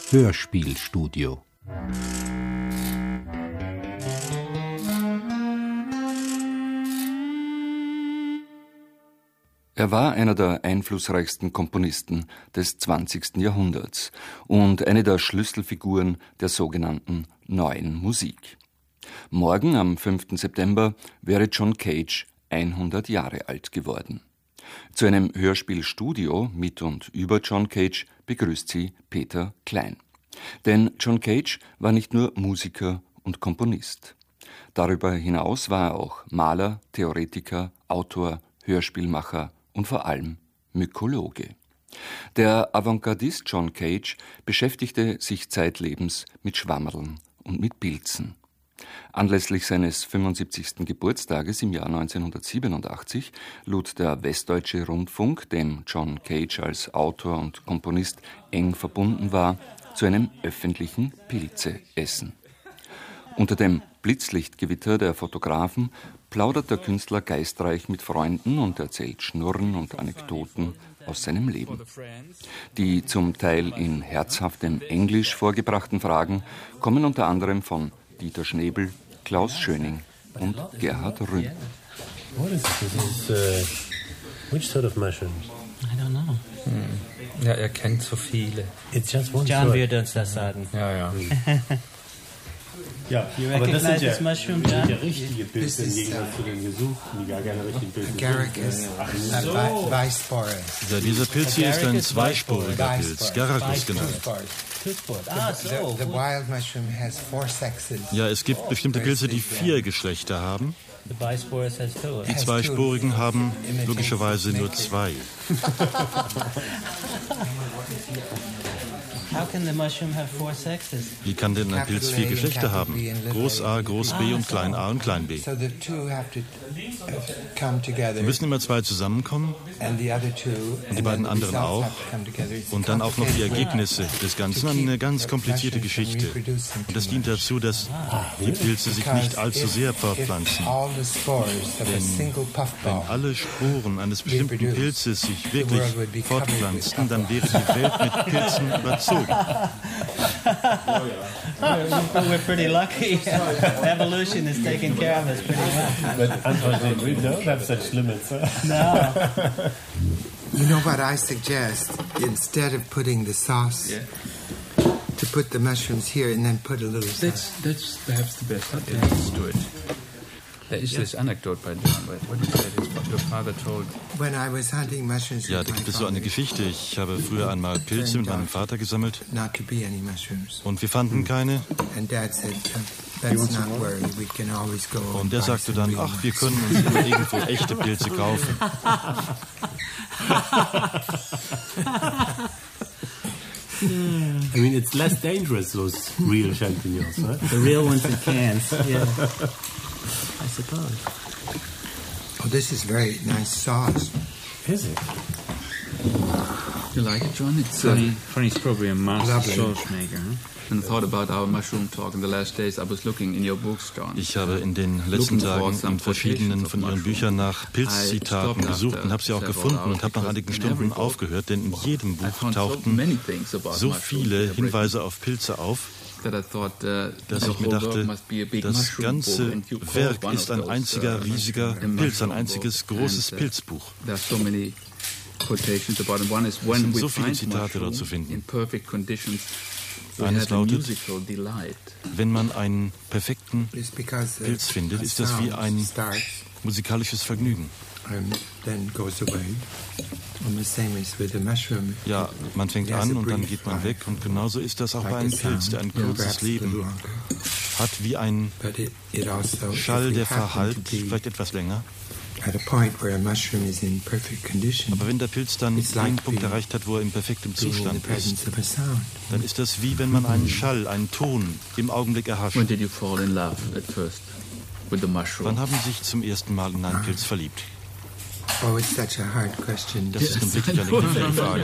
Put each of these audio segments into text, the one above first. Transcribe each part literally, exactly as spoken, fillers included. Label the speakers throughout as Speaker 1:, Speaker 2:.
Speaker 1: Hörspielstudio.
Speaker 2: Er war einer der einflussreichsten Komponisten des zwanzigsten Jahrhunderts und eine der Schlüsselfiguren der sogenannten Neuen Musik. Morgen, am fünften September, wäre John Cage hundert Jahre alt geworden. Zu einem Hörspielstudio mit und über John Cage begrüßt sie Peter Klein. Denn John Cage war nicht nur Musiker und Komponist. Darüber hinaus war er auch Maler, Theoretiker, Autor, Hörspielmacher und vor allem Mykologe. Der Avantgardist John Cage beschäftigte sich zeitlebens mit Schwammerln und mit Pilzen. Anlässlich seines fünfundsiebzigsten Geburtstages im Jahr neunzehnhundertsiebenundachtzig lud der Westdeutsche Rundfunk, dem John Cage als Autor und Komponist eng verbunden war, zu einem öffentlichen Pilzeessen. Unter dem Blitzlichtgewitter der Fotografen plaudert der Künstler geistreich mit Freunden und erzählt Schnurren und Anekdoten aus seinem Leben. Die zum Teil in herzhaftem Englisch vorgebrachten Fragen kommen unter anderem von Dieter Schnebel, Klaus Schöning und Gerhard Rühm.
Speaker 3: What is this? Is, uh, which sort of mushrooms?
Speaker 4: I don't know.
Speaker 5: Hm. Ja, er kennt so viele.
Speaker 3: It's just one
Speaker 4: John
Speaker 3: sort.
Speaker 4: wird uns das sagen.
Speaker 5: Ja, ja.
Speaker 3: Ja,
Speaker 4: You
Speaker 3: aber das sind
Speaker 4: recognize
Speaker 3: ja,
Speaker 4: this mushroom,
Speaker 3: das sind
Speaker 4: John?
Speaker 3: ja richtige Pilze im Gegensatz zu den gesuchten, die gar keine richtigen Pilze sind.
Speaker 6: Agaricus and Bisporus.
Speaker 7: Ja, dieser Pilz hier ist ein zweisporiger Pilz, Garacus genannt.
Speaker 4: Ah, so.
Speaker 6: The, the wild mushroom has four sexes.
Speaker 7: Ja, es gibt bestimmte Pilze, die vier Geschlechter haben.
Speaker 4: The bisporus has two.
Speaker 7: Die zweisporigen haben logischerweise nur zwei.
Speaker 4: How can the mushroom have four sexes?
Speaker 7: Wie kann denn ein Pilz vier Geschlechter haben? Groß A, Groß B und Klein a und Klein b.
Speaker 6: So the two have to come together.
Speaker 7: Es müssen immer zwei zusammenkommen
Speaker 6: And the other two,
Speaker 7: und die beiden anderen auch. Und dann auch noch die Ergebnisse des Ganzen. Eine ganz komplizierte Geschichte. Und das dient dazu, dass die Pilze sich nicht allzu sehr fortpflanzen. Denn wenn alle Sporen eines bestimmten Pilzes sich wirklich fortpflanzten, dann wäre die Welt mit Pilzen überzogen.
Speaker 4: We're pretty lucky. Evolution is taking care of us pretty well.
Speaker 3: But unfortunately, we don't have such limits. Huh?
Speaker 4: No.
Speaker 6: You know what I suggest? Instead of putting the sauce,
Speaker 5: Yeah.
Speaker 6: to put the mushrooms here and then put a little sauce.
Speaker 5: That's, that's perhaps the best answer to it. There is this anecdote by John, but what you said is what your father told.
Speaker 6: When I was hunting mushrooms
Speaker 7: Ja,
Speaker 6: with
Speaker 7: da
Speaker 6: my
Speaker 7: gibt es so eine
Speaker 6: father,
Speaker 7: Geschichte. Ich habe früher einmal Pilze mit meinem Vater gesammelt
Speaker 6: not to be any mushrooms.
Speaker 7: und wir fanden keine.
Speaker 6: And Dad said, let's not worry, we can always go.
Speaker 7: Und er sagte dann, ach, wir können uns immer irgendwo echte Pilze kaufen.
Speaker 3: I mean, it's less dangerous, those real champignons, right?
Speaker 4: The real ones in cans. Yeah. I suppose.
Speaker 6: Oh, this is very nice sauce.
Speaker 3: Is it?
Speaker 5: You like it, John? It's
Speaker 8: Funny,
Speaker 5: um,
Speaker 8: funny, it's probably a master
Speaker 6: Lovely.
Speaker 8: sauce maker, huh?
Speaker 5: and thought about our mushroom talk in the last days. I was looking in your books, John.
Speaker 7: Ich habe in den letzten Tagen in verschiedenen von Ihren Büchern nach Pilzzitaten gesucht und habe sie auch gefunden und habe nach einigen Stunden aufgehört, denn in jedem Buch tauchten so viele Hinweise auf Pilze auf, dass ich mir dachte, das ganze Werk ist ein einziger riesiger Pilz, ein einziges großes Pilzbuch. Es sind so viele Zitate dort zu finden. Eines lautet, wenn man einen perfekten Pilz findet, ist das wie ein musikalisches Vergnügen. Ja, man fängt an und dann geht man weg und genauso ist das auch bei einem Pilz, der ein kurzes Leben hat, wie ein Schall, der verhallt, vielleicht etwas länger. Aber wenn der Pilz dann den Punkt erreicht hat, wo er in perfektem Zustand ist, dann ist das wie wenn man einen Schall, einen Ton im Augenblick erhascht.
Speaker 5: When did you fall in love at first with the mushroom?
Speaker 7: Wann haben Sie sich zum ersten Mal in einen Pilz verliebt?
Speaker 6: Oh, it's such a hard question.
Speaker 7: Das ist nun wirklich eine knifflige Frage.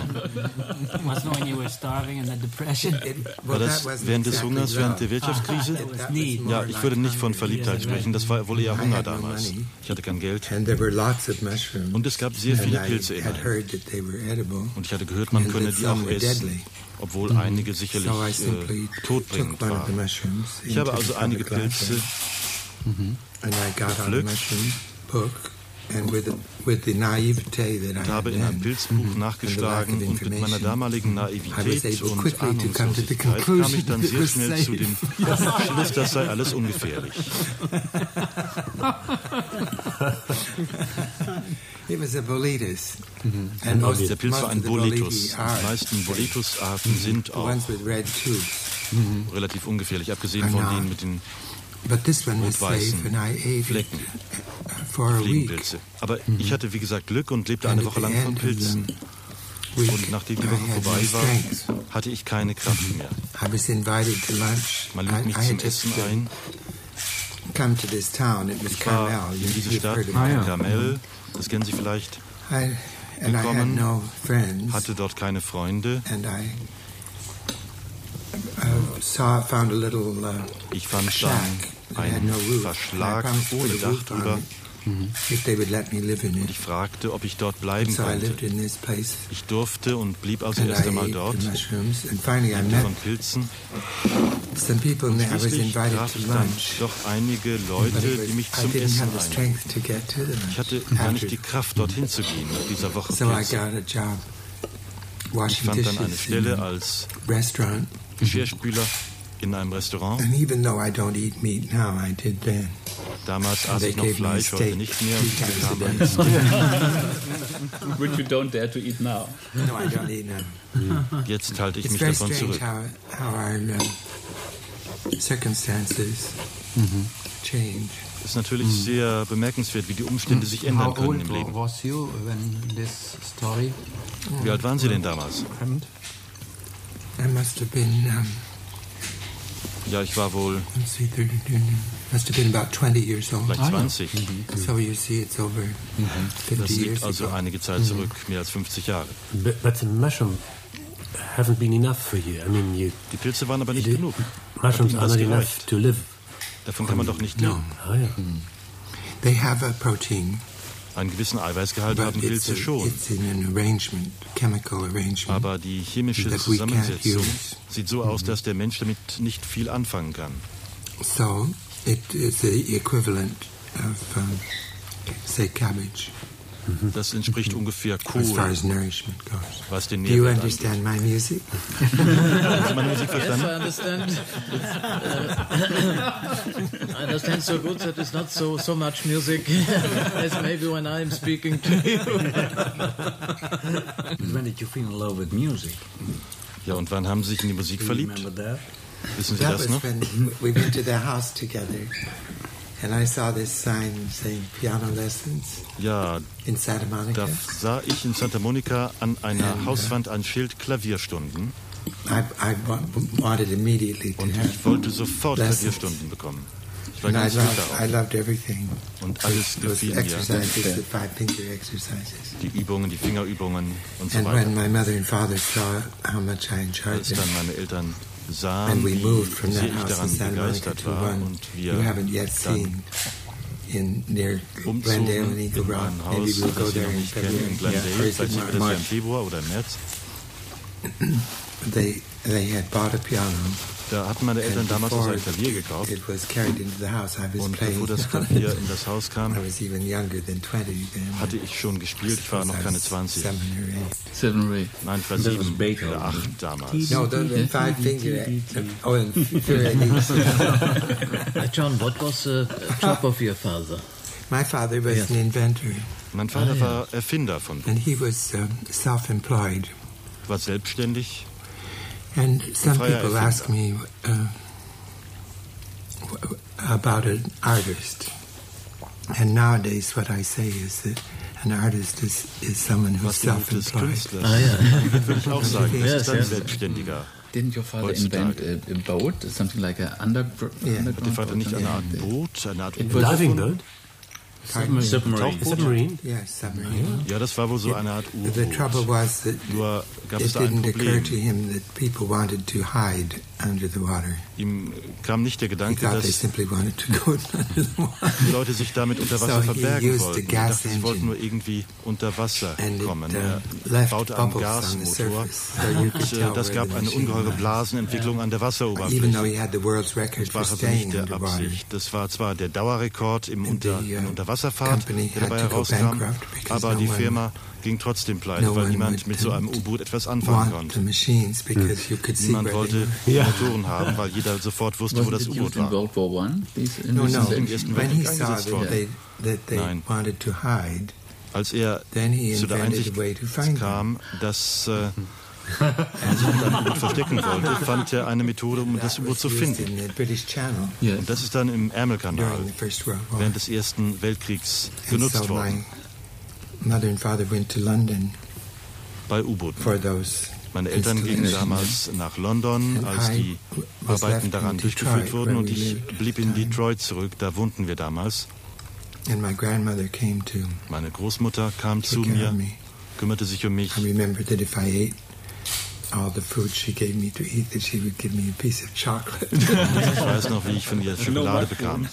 Speaker 7: War das während des Hungers, während der Wirtschaftskrise? Ja, ich würde nicht von Verliebtheit sprechen. Das war wohl eher Hunger damals. Ich hatte kein Geld. Und es gab sehr viele Pilze in ihnen. Und ich hatte gehört, man könne die auch essen, obwohl einige sicherlich äh, todbringend waren. Ich habe also einige Pilze gepflückt und habe in einem Pilzbuch nachgeschlagen und mit meiner damaligen Naivität und Ahnungslosigkeit kam ich dann sehr schnell zu dem Schluss, das sei alles ungefährlich. Der Pilz war ein Boletus. Die meisten Boletus-Arten sind auch relativ ungefährlich, abgesehen von denen mit den rot-weißen Flecken, Fliegenpilze. Aber ich hatte, wie gesagt, Glück und lebte eine Woche lang von Pilzen. Und nachdem die Woche vorbei war, hatte ich keine Kraft mehr. Man lud mich zum Essen ein. Ich war in diese Stadt, Carmel, das kennen Sie vielleicht, gekommen, hatte dort keine Freunde. Ich fand dann einen Verschlag ohne Dach drüber. Und ich fragte, ob ich dort bleiben konnte. Ich durfte und blieb also erst einmal dort, lebte von Pilzen. Und schließlich traf ich dann doch einige Leute, die mich zum Essen einluden. Ich hatte gar nicht die Kraft, dorthin zu gehen nach dieser Woche Pilze. Ich fand dann eine Stelle als Geschirrspüler in einem Restaurant. Damals aß ich noch Fleisch, heute nicht mehr. Und bekam ein Steak.
Speaker 5: Which you don't dare to eat now.
Speaker 7: Jetzt halte ich mich davon zurück. Es ist natürlich sehr bemerkenswert, wie die Umstände sich ändern können im Leben. Wie alt waren Sie denn damals?
Speaker 6: I must have been, um,
Speaker 7: ja, ich war wohl
Speaker 6: must have been about twenty years old.
Speaker 7: vielleicht zwanzig.
Speaker 6: So you see, it's over fifty
Speaker 7: Das
Speaker 6: years
Speaker 7: liegt also
Speaker 6: ago.
Speaker 7: einige Zeit zurück, mehr als fünfzig Jahre.
Speaker 3: But, but the mushroom haven't been enough for you. I mean, you,
Speaker 7: Die Pilze waren aber nicht genug.
Speaker 3: mushrooms
Speaker 7: Hat
Speaker 3: are
Speaker 7: Ihnen
Speaker 3: not
Speaker 7: das
Speaker 3: enough
Speaker 7: gereicht?
Speaker 3: to live.
Speaker 7: Davon kann man doch nicht leben.
Speaker 3: Oh, yeah.
Speaker 6: They have a protein,
Speaker 7: Einen gewissen Eiweißgehalt
Speaker 6: but
Speaker 7: haben
Speaker 6: it's,
Speaker 7: Pilze
Speaker 6: a,
Speaker 7: schon.
Speaker 6: it's in an arrangement, chemical arrangement.
Speaker 7: Aber die chemische
Speaker 6: that we can't
Speaker 7: Zusammensetzung
Speaker 6: use.
Speaker 7: sieht so aus, dass der Mensch damit nicht viel anfangen kann.
Speaker 6: So it is the equivalent of, um, say, cabbage,
Speaker 7: Das entspricht ungefähr
Speaker 6: as far
Speaker 7: Kohl,
Speaker 6: as nourishment goes.
Speaker 7: was den
Speaker 6: Do you
Speaker 7: Nährwert angeht.
Speaker 6: understand my music?
Speaker 7: Haben Sie meine Musik
Speaker 1: Yes, I
Speaker 7: verstanden?
Speaker 1: understand. I understand so good that it's not so so much music as maybe when I'm speaking to you.
Speaker 8: When did you fall in love with music?
Speaker 7: Ja, und wann haben Sie sich in die Musik verliebt?
Speaker 8: Remember that?
Speaker 7: Wissen Sie
Speaker 6: That
Speaker 7: das
Speaker 6: was
Speaker 7: noch?
Speaker 6: when we went to their house together, and I saw this sign saying piano lessons
Speaker 7: Ja,
Speaker 6: in Santa Monica.
Speaker 7: da sah ich in Santa Monica an einer Hauswand ein Schild Klavierstunden
Speaker 6: I, I wa- wanted immediately to
Speaker 7: und
Speaker 6: have
Speaker 7: ich wollte sofort
Speaker 6: lessons.
Speaker 7: Klavierstunden bekommen. Ich war
Speaker 6: And I
Speaker 7: ganz gut
Speaker 6: loved, I
Speaker 7: darauf.
Speaker 6: loved everything.
Speaker 7: Und alles
Speaker 6: Those
Speaker 7: gefiel mir.
Speaker 6: exercises, the five finger exercises.
Speaker 7: Die Übungen, die Fingerübungen und so
Speaker 6: And
Speaker 7: weiter.
Speaker 6: when my mother and father saw how much I enjoyed
Speaker 7: Als
Speaker 6: them,
Speaker 7: dann meine Eltern sahen,
Speaker 6: and we
Speaker 7: wie
Speaker 6: moved from
Speaker 7: sehr
Speaker 6: that
Speaker 7: ich
Speaker 6: house in
Speaker 7: daran
Speaker 6: Santa Monica
Speaker 7: begeistert
Speaker 6: to
Speaker 7: war
Speaker 6: one
Speaker 7: und
Speaker 6: you
Speaker 7: wir
Speaker 6: haven't yet
Speaker 7: dann
Speaker 6: seen in near
Speaker 7: umzogen
Speaker 6: Glendale and
Speaker 7: in
Speaker 6: Eagle Rock.
Speaker 7: ein
Speaker 6: Maybe
Speaker 7: Haus,
Speaker 6: we'll go
Speaker 7: das Sie
Speaker 6: there
Speaker 7: noch
Speaker 6: in
Speaker 7: nicht kennen, in
Speaker 6: February.
Speaker 7: Glendale.
Speaker 6: Or is
Speaker 7: Vielleicht
Speaker 6: it
Speaker 7: sehen wir das ja
Speaker 6: March?
Speaker 7: im Februar oder im März.
Speaker 6: They they had bought a piano.
Speaker 7: Da hatten meine Eltern
Speaker 6: And
Speaker 7: damals also
Speaker 6: before
Speaker 7: ein Klavier gekauft.
Speaker 6: it was carried into the house, I was
Speaker 7: Und
Speaker 6: playing.
Speaker 7: bevor das Klavier in das Haus kam,
Speaker 6: I was even younger than twenty then.
Speaker 7: hatte ich schon gespielt. Ich war noch keine zwanzig.
Speaker 6: Seven or eight.
Speaker 5: Seven or eight.
Speaker 7: Nein, ich war
Speaker 8: Das
Speaker 7: sieben
Speaker 8: ist Beethoven.
Speaker 7: oder acht damals.
Speaker 6: No, the, the five finger. Oh, and finger
Speaker 1: Uh, John, what was the job of your father?
Speaker 6: My father was
Speaker 1: Yes.
Speaker 6: an inventor,
Speaker 7: Mein Vater war Erfinder von,
Speaker 6: and he was um, self-employed.
Speaker 7: war selbstständig.
Speaker 6: And some
Speaker 7: Freier
Speaker 6: people
Speaker 7: Erfinder.
Speaker 6: ask me uh, w- about an artist. And nowadays what I say is that an artist is, is someone who's
Speaker 7: Was die Not des
Speaker 6: self-employed.
Speaker 7: Künstlers
Speaker 1: Ah, ja.
Speaker 7: würde ich auch sagen. Das
Speaker 1: Yes,
Speaker 7: ist ein
Speaker 1: yes.
Speaker 7: Selbstständiger.
Speaker 5: Didn't your father
Speaker 7: Heutzutage.
Speaker 5: invent a, a boat, something like an undergr-
Speaker 6: Yeah.
Speaker 5: underground
Speaker 7: Hat der Vater
Speaker 5: boat?
Speaker 7: nicht eine Art
Speaker 5: Yeah.
Speaker 7: Boot, eine Art
Speaker 5: It
Speaker 3: A
Speaker 5: was-
Speaker 3: diving boat? Submarine. Submarine?
Speaker 6: Yes, submarine.
Speaker 7: Ja, das war wohl so eine Art U-Boot.
Speaker 6: The trouble was that
Speaker 7: Nur gab
Speaker 6: it
Speaker 7: es da ein
Speaker 6: didn't occur
Speaker 7: Problem.
Speaker 6: to him that people wanted to hide under the water.
Speaker 7: Ihm kam nicht der
Speaker 6: He
Speaker 7: Gedanke,
Speaker 6: thought they
Speaker 7: dass
Speaker 6: simply wanted to go under the water.
Speaker 7: die Leute sich damit unter Wasser
Speaker 6: So he
Speaker 7: verbergen
Speaker 6: used a
Speaker 7: wollten. Ich
Speaker 6: gas
Speaker 7: dachte, sie wollten
Speaker 6: engine.
Speaker 7: nur irgendwie unter Wasser
Speaker 6: And it,
Speaker 7: kommen.
Speaker 6: uh,
Speaker 7: Er
Speaker 6: left
Speaker 7: baute einen
Speaker 6: bubbles on the
Speaker 7: Gasmotor
Speaker 6: surface, so you could
Speaker 7: und äh,
Speaker 6: tell
Speaker 7: das
Speaker 6: where
Speaker 7: gab
Speaker 6: the
Speaker 7: eine
Speaker 6: machine
Speaker 7: ungeheure
Speaker 6: was.
Speaker 7: Blasenentwicklung an der
Speaker 6: Even though
Speaker 7: Wasseroberfläche.
Speaker 6: he had the world's record
Speaker 7: Das
Speaker 6: for
Speaker 7: war also
Speaker 6: staying
Speaker 7: nicht der
Speaker 6: underwater.
Speaker 7: Absicht. Das war zwar der Dauerrekord im
Speaker 6: And
Speaker 7: Unter,
Speaker 6: the, uh,
Speaker 7: in Unterwasserfahrt,
Speaker 6: company
Speaker 7: der dabei
Speaker 6: had to go
Speaker 7: herauskam,
Speaker 6: bankrupt because
Speaker 7: aber
Speaker 6: no
Speaker 7: die
Speaker 6: one-
Speaker 7: Firma ging trotzdem pleite,
Speaker 6: no
Speaker 7: weil
Speaker 6: one
Speaker 7: niemand
Speaker 6: would,
Speaker 7: mit so einem
Speaker 6: uh,
Speaker 7: U-Boot etwas anfangen
Speaker 6: Want
Speaker 7: konnte.
Speaker 6: the machines because you could see
Speaker 7: Niemand
Speaker 6: where
Speaker 7: wollte
Speaker 6: they
Speaker 3: Ja.
Speaker 7: Motoren haben, weil jeder sofort wusste, wo
Speaker 5: Wasn't
Speaker 7: das
Speaker 5: it
Speaker 7: U-Boot
Speaker 5: used in
Speaker 7: war.
Speaker 5: World War One? These
Speaker 6: were. No, no.
Speaker 7: Das ist im Ersten
Speaker 6: When he
Speaker 7: Weltkrieg
Speaker 6: saw
Speaker 7: eingesetzt
Speaker 6: that
Speaker 7: worden.
Speaker 6: they, that they
Speaker 7: Nein.
Speaker 6: wanted to hide,
Speaker 7: Als er
Speaker 6: then he
Speaker 7: zu der
Speaker 6: invented
Speaker 7: Einsicht
Speaker 6: a way to find them.
Speaker 7: kam, dass äh, er sich mit einem U-Boot verstecken wollte, fand er eine Methode, um das
Speaker 6: That
Speaker 7: U-Boot
Speaker 6: was
Speaker 7: zu
Speaker 6: used
Speaker 7: finden.
Speaker 6: in the British Channel
Speaker 5: Yes.
Speaker 7: Und das ist dann im Ärmelkanal
Speaker 6: during the First World War.
Speaker 7: während des Ersten Weltkriegs
Speaker 6: And
Speaker 7: genutzt
Speaker 6: so
Speaker 7: worden,
Speaker 6: my mother and father went to London
Speaker 7: bei U-Booten.
Speaker 6: for those
Speaker 7: Meine Eltern gingen
Speaker 6: installations.
Speaker 7: damals nach London, als die
Speaker 6: was
Speaker 7: Arbeiten
Speaker 6: left
Speaker 7: daran
Speaker 6: in
Speaker 7: durchgeführt
Speaker 6: Detroit,
Speaker 7: wurden,
Speaker 6: where
Speaker 7: und
Speaker 6: we
Speaker 7: ich
Speaker 6: lived at
Speaker 7: blieb
Speaker 6: the
Speaker 7: in
Speaker 6: time.
Speaker 7: Detroit zurück. Da wohnten wir damals.
Speaker 6: And my grandmother came to
Speaker 7: Meine Großmutter kam zu
Speaker 6: take care of
Speaker 7: mir,
Speaker 6: me.
Speaker 7: kümmerte sich um mich.
Speaker 6: I remember that if I ate all the food she gave me to eat, that she would give me a piece of chocolate.
Speaker 7: Ich weiß noch, wie ich von ihr Schokolade bekam.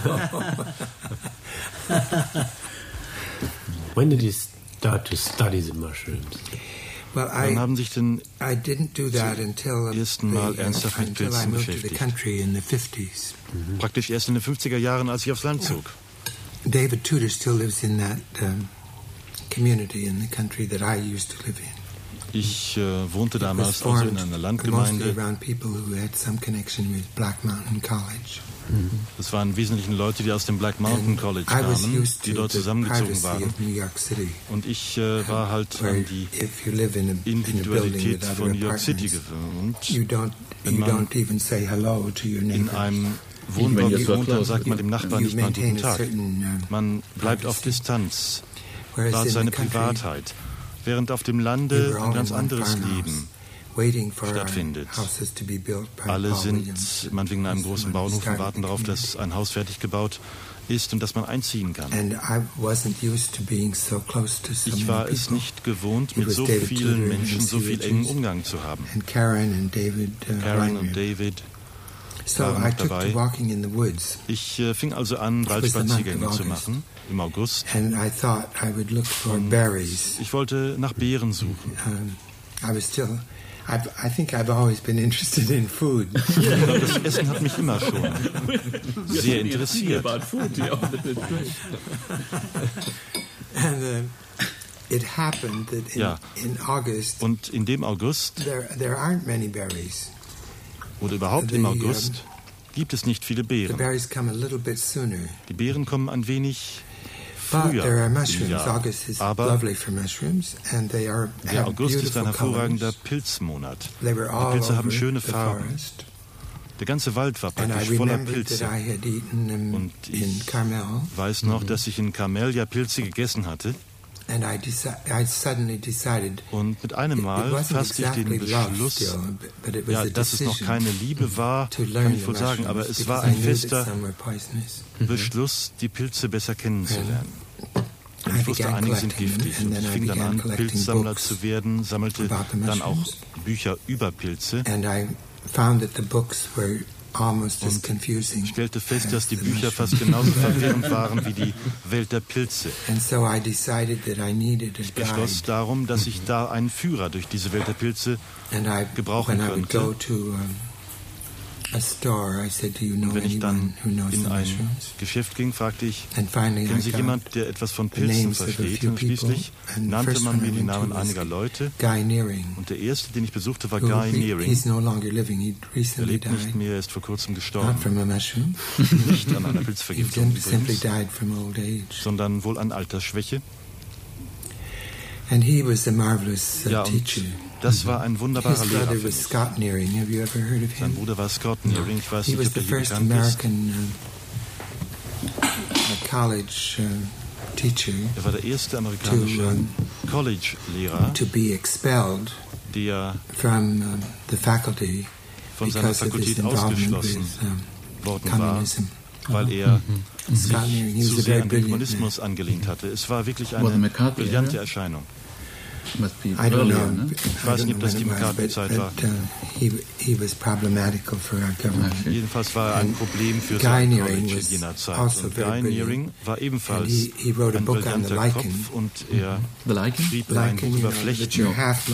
Speaker 3: When did you start to study the mushrooms?
Speaker 6: Well,
Speaker 7: Wann
Speaker 6: I
Speaker 7: haben sich denn
Speaker 6: I didn't do that until,
Speaker 7: ersten Mal
Speaker 6: the,
Speaker 7: ernsthaft mit
Speaker 6: until I
Speaker 7: Pilzen
Speaker 6: moved to the
Speaker 7: beschäftigt?
Speaker 6: country in the fifties.
Speaker 7: praktisch erst in den fünfziger Jahren, als ich aufs Land zog?
Speaker 6: David Tudor still lives in that um, community in the country that I used to live in.
Speaker 7: Ich äh, wohnte
Speaker 6: It was
Speaker 7: damals also in
Speaker 6: formed
Speaker 7: einer
Speaker 6: mostly
Speaker 7: Landgemeinde.
Speaker 6: around people who had some connection with Black Mountain College.
Speaker 7: Das waren im Wesentlichen Leute, die aus dem Black Mountain College
Speaker 6: I was
Speaker 7: kamen,
Speaker 6: used
Speaker 7: die
Speaker 6: to
Speaker 7: dort
Speaker 6: the
Speaker 7: zusammengezogen
Speaker 6: privacy
Speaker 7: waren.
Speaker 6: of New York City,
Speaker 7: Und ich äh, war halt
Speaker 6: where
Speaker 7: an die
Speaker 6: if you live in a, in a building
Speaker 7: Individualität
Speaker 6: with other
Speaker 7: von New York City
Speaker 6: apartments,
Speaker 7: gewöhnt.
Speaker 6: you don't
Speaker 7: Wenn
Speaker 6: you
Speaker 7: man
Speaker 6: don't even say hello to your
Speaker 7: in
Speaker 6: neighbors.
Speaker 7: einem
Speaker 5: when
Speaker 7: Wohnblock
Speaker 5: you're so
Speaker 7: wohnt, dann
Speaker 5: close,
Speaker 7: sagt man dem Nachbarn
Speaker 6: You
Speaker 7: nicht mal einen
Speaker 6: maintain
Speaker 7: guten
Speaker 6: a
Speaker 7: Tag.
Speaker 6: certain, um,
Speaker 7: Man bleibt auf
Speaker 6: privacy.
Speaker 7: Distanz,
Speaker 6: Whereas
Speaker 7: wahrt
Speaker 6: in
Speaker 7: seine
Speaker 6: the country,
Speaker 7: Privatheit, während auf dem
Speaker 6: we
Speaker 7: Lande
Speaker 6: were all
Speaker 7: ein ganz
Speaker 6: in one
Speaker 7: anderes
Speaker 6: farmhouse,
Speaker 7: Leben
Speaker 6: waiting for our
Speaker 7: stattfindet.
Speaker 6: houses to be built by
Speaker 7: Alle
Speaker 6: Paul
Speaker 7: sind
Speaker 6: Williams.
Speaker 7: meinetwegen in einem
Speaker 6: He's the
Speaker 7: großen
Speaker 6: one who
Speaker 7: Bauernhof und
Speaker 6: started
Speaker 7: warten
Speaker 6: the
Speaker 7: darauf,
Speaker 6: community.
Speaker 7: dass ein Haus fertig gebaut ist und dass man einziehen kann.
Speaker 6: And I wasn't used to being so close to so
Speaker 7: Ich
Speaker 6: many
Speaker 7: war es
Speaker 6: people.
Speaker 7: nicht gewohnt,
Speaker 6: It
Speaker 7: mit
Speaker 6: was
Speaker 7: so
Speaker 6: David
Speaker 7: vielen
Speaker 6: Tudor
Speaker 7: Menschen
Speaker 6: and
Speaker 7: so viel
Speaker 6: Sylvia
Speaker 7: engen
Speaker 6: Juice.
Speaker 7: Umgang zu haben.
Speaker 6: And Karen and David uh,
Speaker 7: Karen und
Speaker 6: Weinrib.
Speaker 7: David.
Speaker 6: So
Speaker 7: waren
Speaker 6: I
Speaker 7: noch
Speaker 6: took
Speaker 7: dabei.
Speaker 6: to walking in the woods,
Speaker 7: Ich äh, fing also an,
Speaker 6: was the month
Speaker 7: Waldspaziergänge
Speaker 6: of
Speaker 7: zu
Speaker 6: August.
Speaker 7: machen im August.
Speaker 6: and I thought I would look for berries.
Speaker 7: Ich wollte nach Beeren suchen.
Speaker 6: Um, I was still, I've, I think I've always been interested in food.
Speaker 7: Das Essen hat mich immer schon sehr interessiert.
Speaker 5: About food, yeah.
Speaker 6: And uh, it happened that in,
Speaker 7: Ja.
Speaker 6: in August,
Speaker 7: Und in dem August,
Speaker 6: there, there aren't many berries.
Speaker 7: oder überhaupt im
Speaker 6: The,
Speaker 7: August, gibt es nicht viele
Speaker 6: The
Speaker 7: Beeren.
Speaker 6: berries come a little bit sooner.
Speaker 7: Die Beeren kommen ein wenig
Speaker 6: But
Speaker 7: früher
Speaker 6: there are
Speaker 7: im
Speaker 6: mushrooms.
Speaker 7: Jahr.
Speaker 6: August is
Speaker 7: Aber
Speaker 6: lovely for mushrooms, and they are
Speaker 7: der
Speaker 6: have
Speaker 7: August ist ein
Speaker 6: beautiful
Speaker 7: hervorragender
Speaker 6: colors.
Speaker 7: Pilzmonat.
Speaker 6: They were
Speaker 7: Die
Speaker 6: all
Speaker 7: Pilze haben
Speaker 6: over
Speaker 7: schöne
Speaker 6: the
Speaker 7: Farben.
Speaker 6: forest.
Speaker 7: Der ganze Wald war
Speaker 6: And I
Speaker 7: praktisch voller
Speaker 6: remembered that
Speaker 7: Pilze.
Speaker 6: I had eaten them
Speaker 7: Und
Speaker 6: in
Speaker 7: ich
Speaker 6: Carmel,
Speaker 7: weiß noch, dass ich in Carmel ja Pilze gegessen hatte.
Speaker 6: and I, deci- I suddenly decided
Speaker 7: Und mit einem
Speaker 6: it
Speaker 7: Mal
Speaker 6: wasn't
Speaker 7: fasste ich den
Speaker 6: exactly love
Speaker 7: Beschluss,
Speaker 6: still, but it was
Speaker 7: ja,
Speaker 6: a
Speaker 7: dass es noch
Speaker 6: decision
Speaker 7: keine Liebe war,
Speaker 6: to
Speaker 7: kann
Speaker 6: learn
Speaker 7: ich
Speaker 6: the
Speaker 7: wohl sagen, aber
Speaker 6: mushrooms,
Speaker 7: es war
Speaker 6: because I
Speaker 7: ein
Speaker 6: knew that
Speaker 7: fester
Speaker 6: some were poisonous.
Speaker 7: Beschluss, die Pilze besser kennenzulernen. Und
Speaker 6: I
Speaker 7: ich wusste,
Speaker 6: began
Speaker 7: einige sind
Speaker 6: collecting them,
Speaker 7: giftig.
Speaker 6: and
Speaker 7: Und
Speaker 6: then
Speaker 7: ich
Speaker 6: I
Speaker 7: fing dann
Speaker 6: began
Speaker 7: an,
Speaker 6: collecting
Speaker 7: Pilzsammler
Speaker 6: books
Speaker 7: zu werden, sammelte
Speaker 6: about the
Speaker 7: dann auch
Speaker 6: mushrooms.
Speaker 7: Bücher über Pilze.
Speaker 6: And I found that the books were almost as confusing.
Speaker 7: Ich stellte fest,
Speaker 6: as
Speaker 7: dass die
Speaker 6: the
Speaker 7: Bücher
Speaker 6: mushrooms.
Speaker 7: fast genauso verwirrend waren wie die Welt der Pilze.
Speaker 6: And so I decided that I needed a
Speaker 7: Ich beschloss
Speaker 6: guide.
Speaker 7: darum, dass ich da einen Führer durch diese Welt der Pilze
Speaker 6: And I,
Speaker 7: gebrauchen
Speaker 6: when I would
Speaker 7: könnte.
Speaker 6: go to um, a store, I said, "Do you know
Speaker 7: Und wenn ich
Speaker 6: anyone
Speaker 7: dann
Speaker 6: who knows the
Speaker 7: in ein
Speaker 6: mushrooms?"
Speaker 7: Geschäft ging, fragte ich,
Speaker 6: And finally,
Speaker 7: kennen
Speaker 6: I
Speaker 7: Sie
Speaker 6: got
Speaker 7: jemand, der etwas von
Speaker 6: the
Speaker 7: Pilzen
Speaker 6: names of a
Speaker 7: versteht?
Speaker 6: few
Speaker 7: Und schließlich
Speaker 6: people. And the
Speaker 7: nannte
Speaker 6: first
Speaker 7: man
Speaker 6: one
Speaker 7: mir
Speaker 6: I
Speaker 7: die
Speaker 6: went to
Speaker 7: Namen
Speaker 6: was
Speaker 7: einiger Leute.
Speaker 6: Guy Nearing.
Speaker 7: Und der erste, den ich besuchte, war
Speaker 6: who
Speaker 7: Guy
Speaker 6: he-
Speaker 7: Nearing.
Speaker 6: He's no longer living. He
Speaker 7: Er
Speaker 6: recently
Speaker 7: lebt nicht
Speaker 6: died.
Speaker 7: mehr, er ist vor kurzem
Speaker 6: Not
Speaker 7: gestorben.
Speaker 6: from a mushroom.
Speaker 7: Nicht an einer
Speaker 6: He
Speaker 7: Pilzvergiftung
Speaker 6: simply
Speaker 7: übrigens,
Speaker 6: died from old age.
Speaker 7: sondern wohl an Altersschwäche.
Speaker 6: And he was a marvelous uh,
Speaker 7: Ja, und
Speaker 6: teacher.
Speaker 7: das war ein wunderbarer
Speaker 6: His
Speaker 7: Lehrer
Speaker 6: brother
Speaker 7: für
Speaker 6: was
Speaker 7: mich.
Speaker 6: Scott Nearing. Have you ever heard of
Speaker 7: Sein
Speaker 6: him?
Speaker 7: Bruder war Scott Nearing. Ich weiß
Speaker 6: He
Speaker 7: nicht,
Speaker 6: was
Speaker 7: ob
Speaker 6: the
Speaker 7: er hier
Speaker 6: first
Speaker 7: bekannt ist.
Speaker 6: American uh, uh, college uh, teacher
Speaker 7: Er war der erste amerikanische
Speaker 6: To, um,
Speaker 7: College-Lehrer,
Speaker 6: to be expelled
Speaker 7: der
Speaker 6: from um, the faculty
Speaker 7: von seiner
Speaker 6: because of his
Speaker 7: Fakultät
Speaker 6: involvement
Speaker 7: ausgeschlossen
Speaker 6: with um,
Speaker 7: worden war,
Speaker 6: communism.
Speaker 7: weil er
Speaker 6: Mhm.
Speaker 7: sich zu sehr an den Kommunismus angelehnt hatte. Es war wirklich eine brillante Erscheinung.
Speaker 5: I don't know.
Speaker 7: Ich weiß nicht, ob das die McCartney-Zeit war. Jedenfalls war er ein Problem für sein College in jener Zeit. Und Guy Nearing war ebenfalls ein brillanter Kopf und er schrieb ein Buch über Flechten,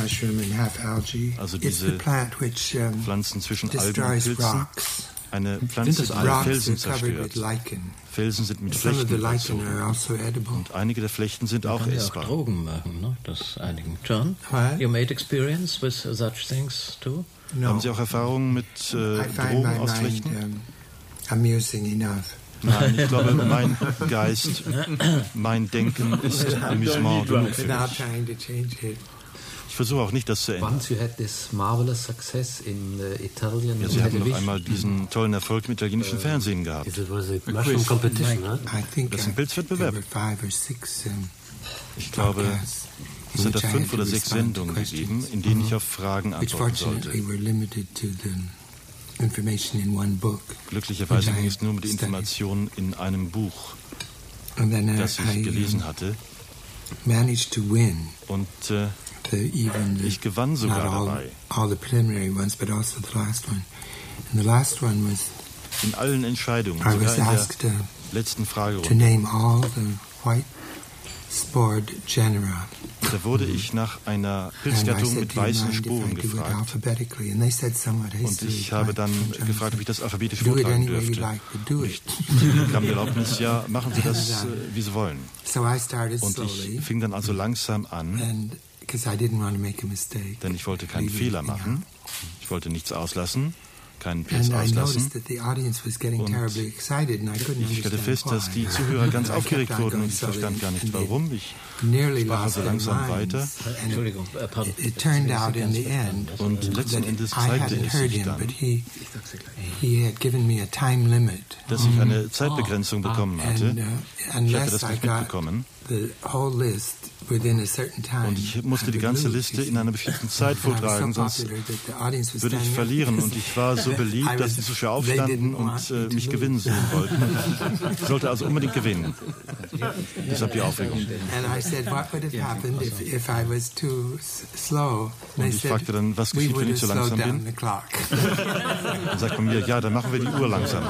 Speaker 7: also diese Pflanzen zwischen Algen und Pilzen. Eine Pflanze, die Felsen zerstört. Felsen sind mit Flechten überzogen. Und einige der Flechten sind auch essbar.
Speaker 1: Auch Drogen machen, ne? Das einigen. John, you made experience with such things too?
Speaker 6: No.
Speaker 7: Haben Sie auch Erfahrungen mit äh, Drogen aus Flechten?
Speaker 6: Um, amusing enough.
Speaker 7: Nein, ich glaube, mein Geist, mein Denken ist Amüsement genug für mich. Ich versuche auch nicht, das zu ändern.
Speaker 3: Once you had this marvelous success in uh, Italian
Speaker 7: ja, Sie haben noch einmal diesen tollen Erfolg im italienischen Fernsehen gehabt.
Speaker 3: It was a mushroom competition, huh?
Speaker 7: Das ist ein Pilzwettbewerb. Ich glaube, es hat da fünf oder sechs Sendungen gegeben, in denen ich auf Fragen antworten sollte. Glücklicherweise ging es nur um die Informationen in einem Buch, das ich gelesen hatte. Und äh, ich gewann sogar dabei. In allen Entscheidungen, sogar in der letzten Fragerunde. Da wurde ich nach einer Pilzgattung mit weißen Sporen gefragt. Und ich habe dann gefragt, ob ich das alphabetisch vortragen dürfte. Und ich bekam die Erlaubnis, ja, machen Sie das, äh, wie Sie wollen. Und ich fing dann also langsam an, denn ich wollte keinen Fehler machen. Ich wollte nichts auslassen, keinen Pilz auslassen. Und ich stellte fest, dass die Zuhörer ganz aufgeregt wurden und ich verstand gar nicht, warum. Ich sprach also langsam weiter. Und letzten Endes zeigte es sich dann, dass ich eine Zeitbegrenzung bekommen hatte. Ich hatte das nicht mitbekommen. Und ich musste die ganze Liste in einer bestimmten Zeit vortragen, sonst würde ich verlieren. Und ich war so beliebt, dass die Zuschauer aufstanden und äh, mich gewinnen sehen wollten. Ich sollte also unbedingt gewinnen. Deshalb die Aufregung. Und ich fragte dann, was geschieht, wenn ich so langsam bin? Dann sagt man mir, ja, dann machen wir die Uhr langsamer.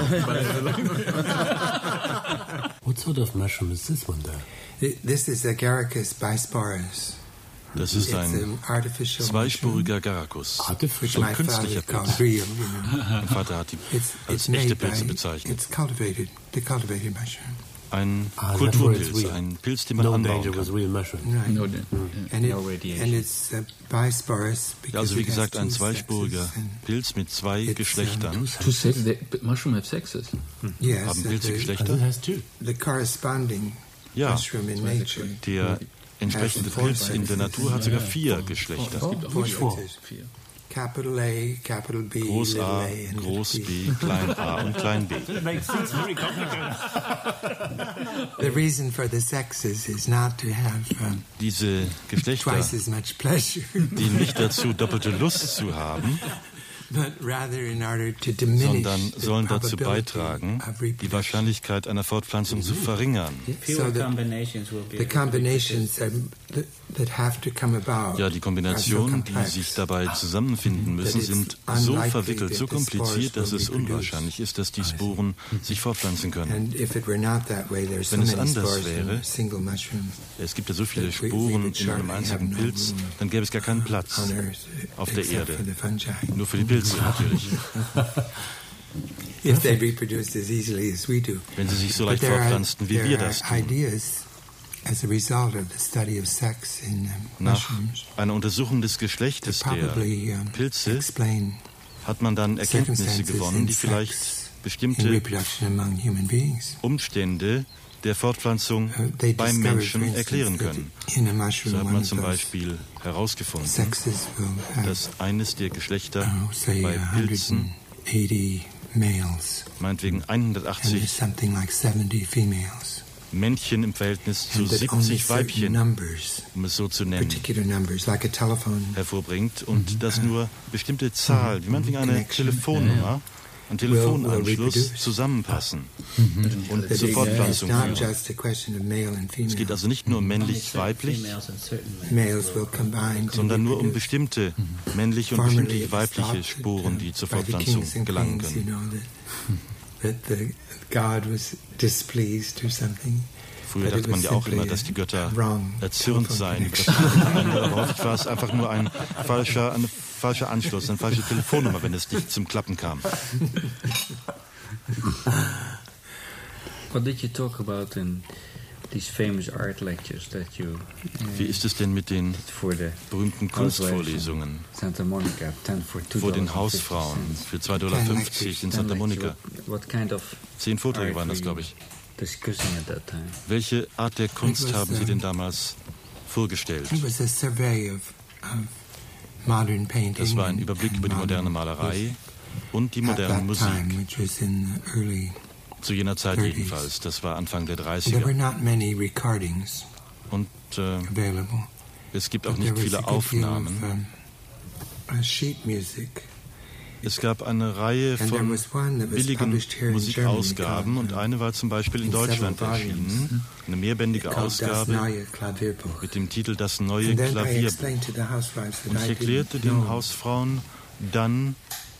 Speaker 3: What sort of mushroom is this one there?
Speaker 6: This is Agaricus bisporus.
Speaker 7: Das ist ein zweispuriger Agaricus, so ein künstlicher Pilz. Mein Vater hat die als echte Pilze bezeichnet. Ein Kulturpilz, ein Pilz, den man anbauen kann. Also wie gesagt, ein zweispuriger Pilz mit zwei Geschlechtern. Haben Pilze Geschlechter? Ja, der entsprechende Pilz in der Natur hat sogar vier Geschlechter. Groß A, Groß B, Klein A und Klein B. Diese Geschlechter dienen nicht dazu, doppelte Lust zu haben, sondern sollen dazu beitragen, die Wahrscheinlichkeit einer Fortpflanzung zu verringern. Ja, die Kombinationen, die sich dabei zusammenfinden müssen, sind so verwickelt, so kompliziert, dass es unwahrscheinlich ist, dass die Sporen sich fortpflanzen können. Wenn es anders wäre, es gibt ja so viele Sporen in einem einzigen Pilz, dann gäbe es gar keinen Platz auf der Erde. Nur für die Pilze natürlich. Wenn sie sich so leicht fortpflanzten, wie wir das tun. Nach einer Untersuchung des Geschlechtes der Pilze hat man dann Erkenntnisse gewonnen, die vielleicht bestimmte Umstände der Fortpflanzung beim Menschen erklären können. So hat man zum Beispiel herausgefunden, dass eines der Geschlechter bei Pilzen meinetwegen hundertachtzig Männchen im Verhältnis zu siebzig Weibchen, um es so zu nennen, hervorbringt und dass nur bestimmte Zahlen, wie meinetwegen eine Telefonnummer, ein Telefonanschluss zusammenpassen und zur Fortpflanzung führen. Es geht also nicht nur um männlich-weiblich, sondern nur um bestimmte männliche und bestimmte weibliche Sporen, die zur Fortpflanzung gelangen können. Früher dachte man ja auch immer, dass die Götter erzürnt seien. Aber häufig war es einfach nur ein falscher, ein falscher Anschluss, eine falsche Telefonnummer, wenn es nicht zum Klappen kam.
Speaker 8: What did you talk about in these famous art lectures that you?
Speaker 7: Wie ist es denn mit den berühmten Kunstvorlesungen
Speaker 8: Santa Monica, ten for two
Speaker 7: vor den Hausfrauen für zwei Dollar fünfzig in Santa Monica?
Speaker 8: What kind of
Speaker 7: Zehn Vorträge waren das, glaube ich.
Speaker 8: Discussing at that time?
Speaker 7: Welche Art der Kunst haben Sie denn damals vorgestellt? Das war ein Überblick über die moderne Malerei und die moderne Musik. Zu jener Zeit jedenfalls, das war Anfang der dreißiger. Und äh, es gibt auch nicht viele Aufnahmen. Es gab eine Reihe von billigen Musikausgaben und eine war zum Beispiel in Deutschland erschienen, eine mehrbändige Ausgabe mit dem Titel Das neue Klavierbuch. Und ich erklärte den Hausfrauen dann,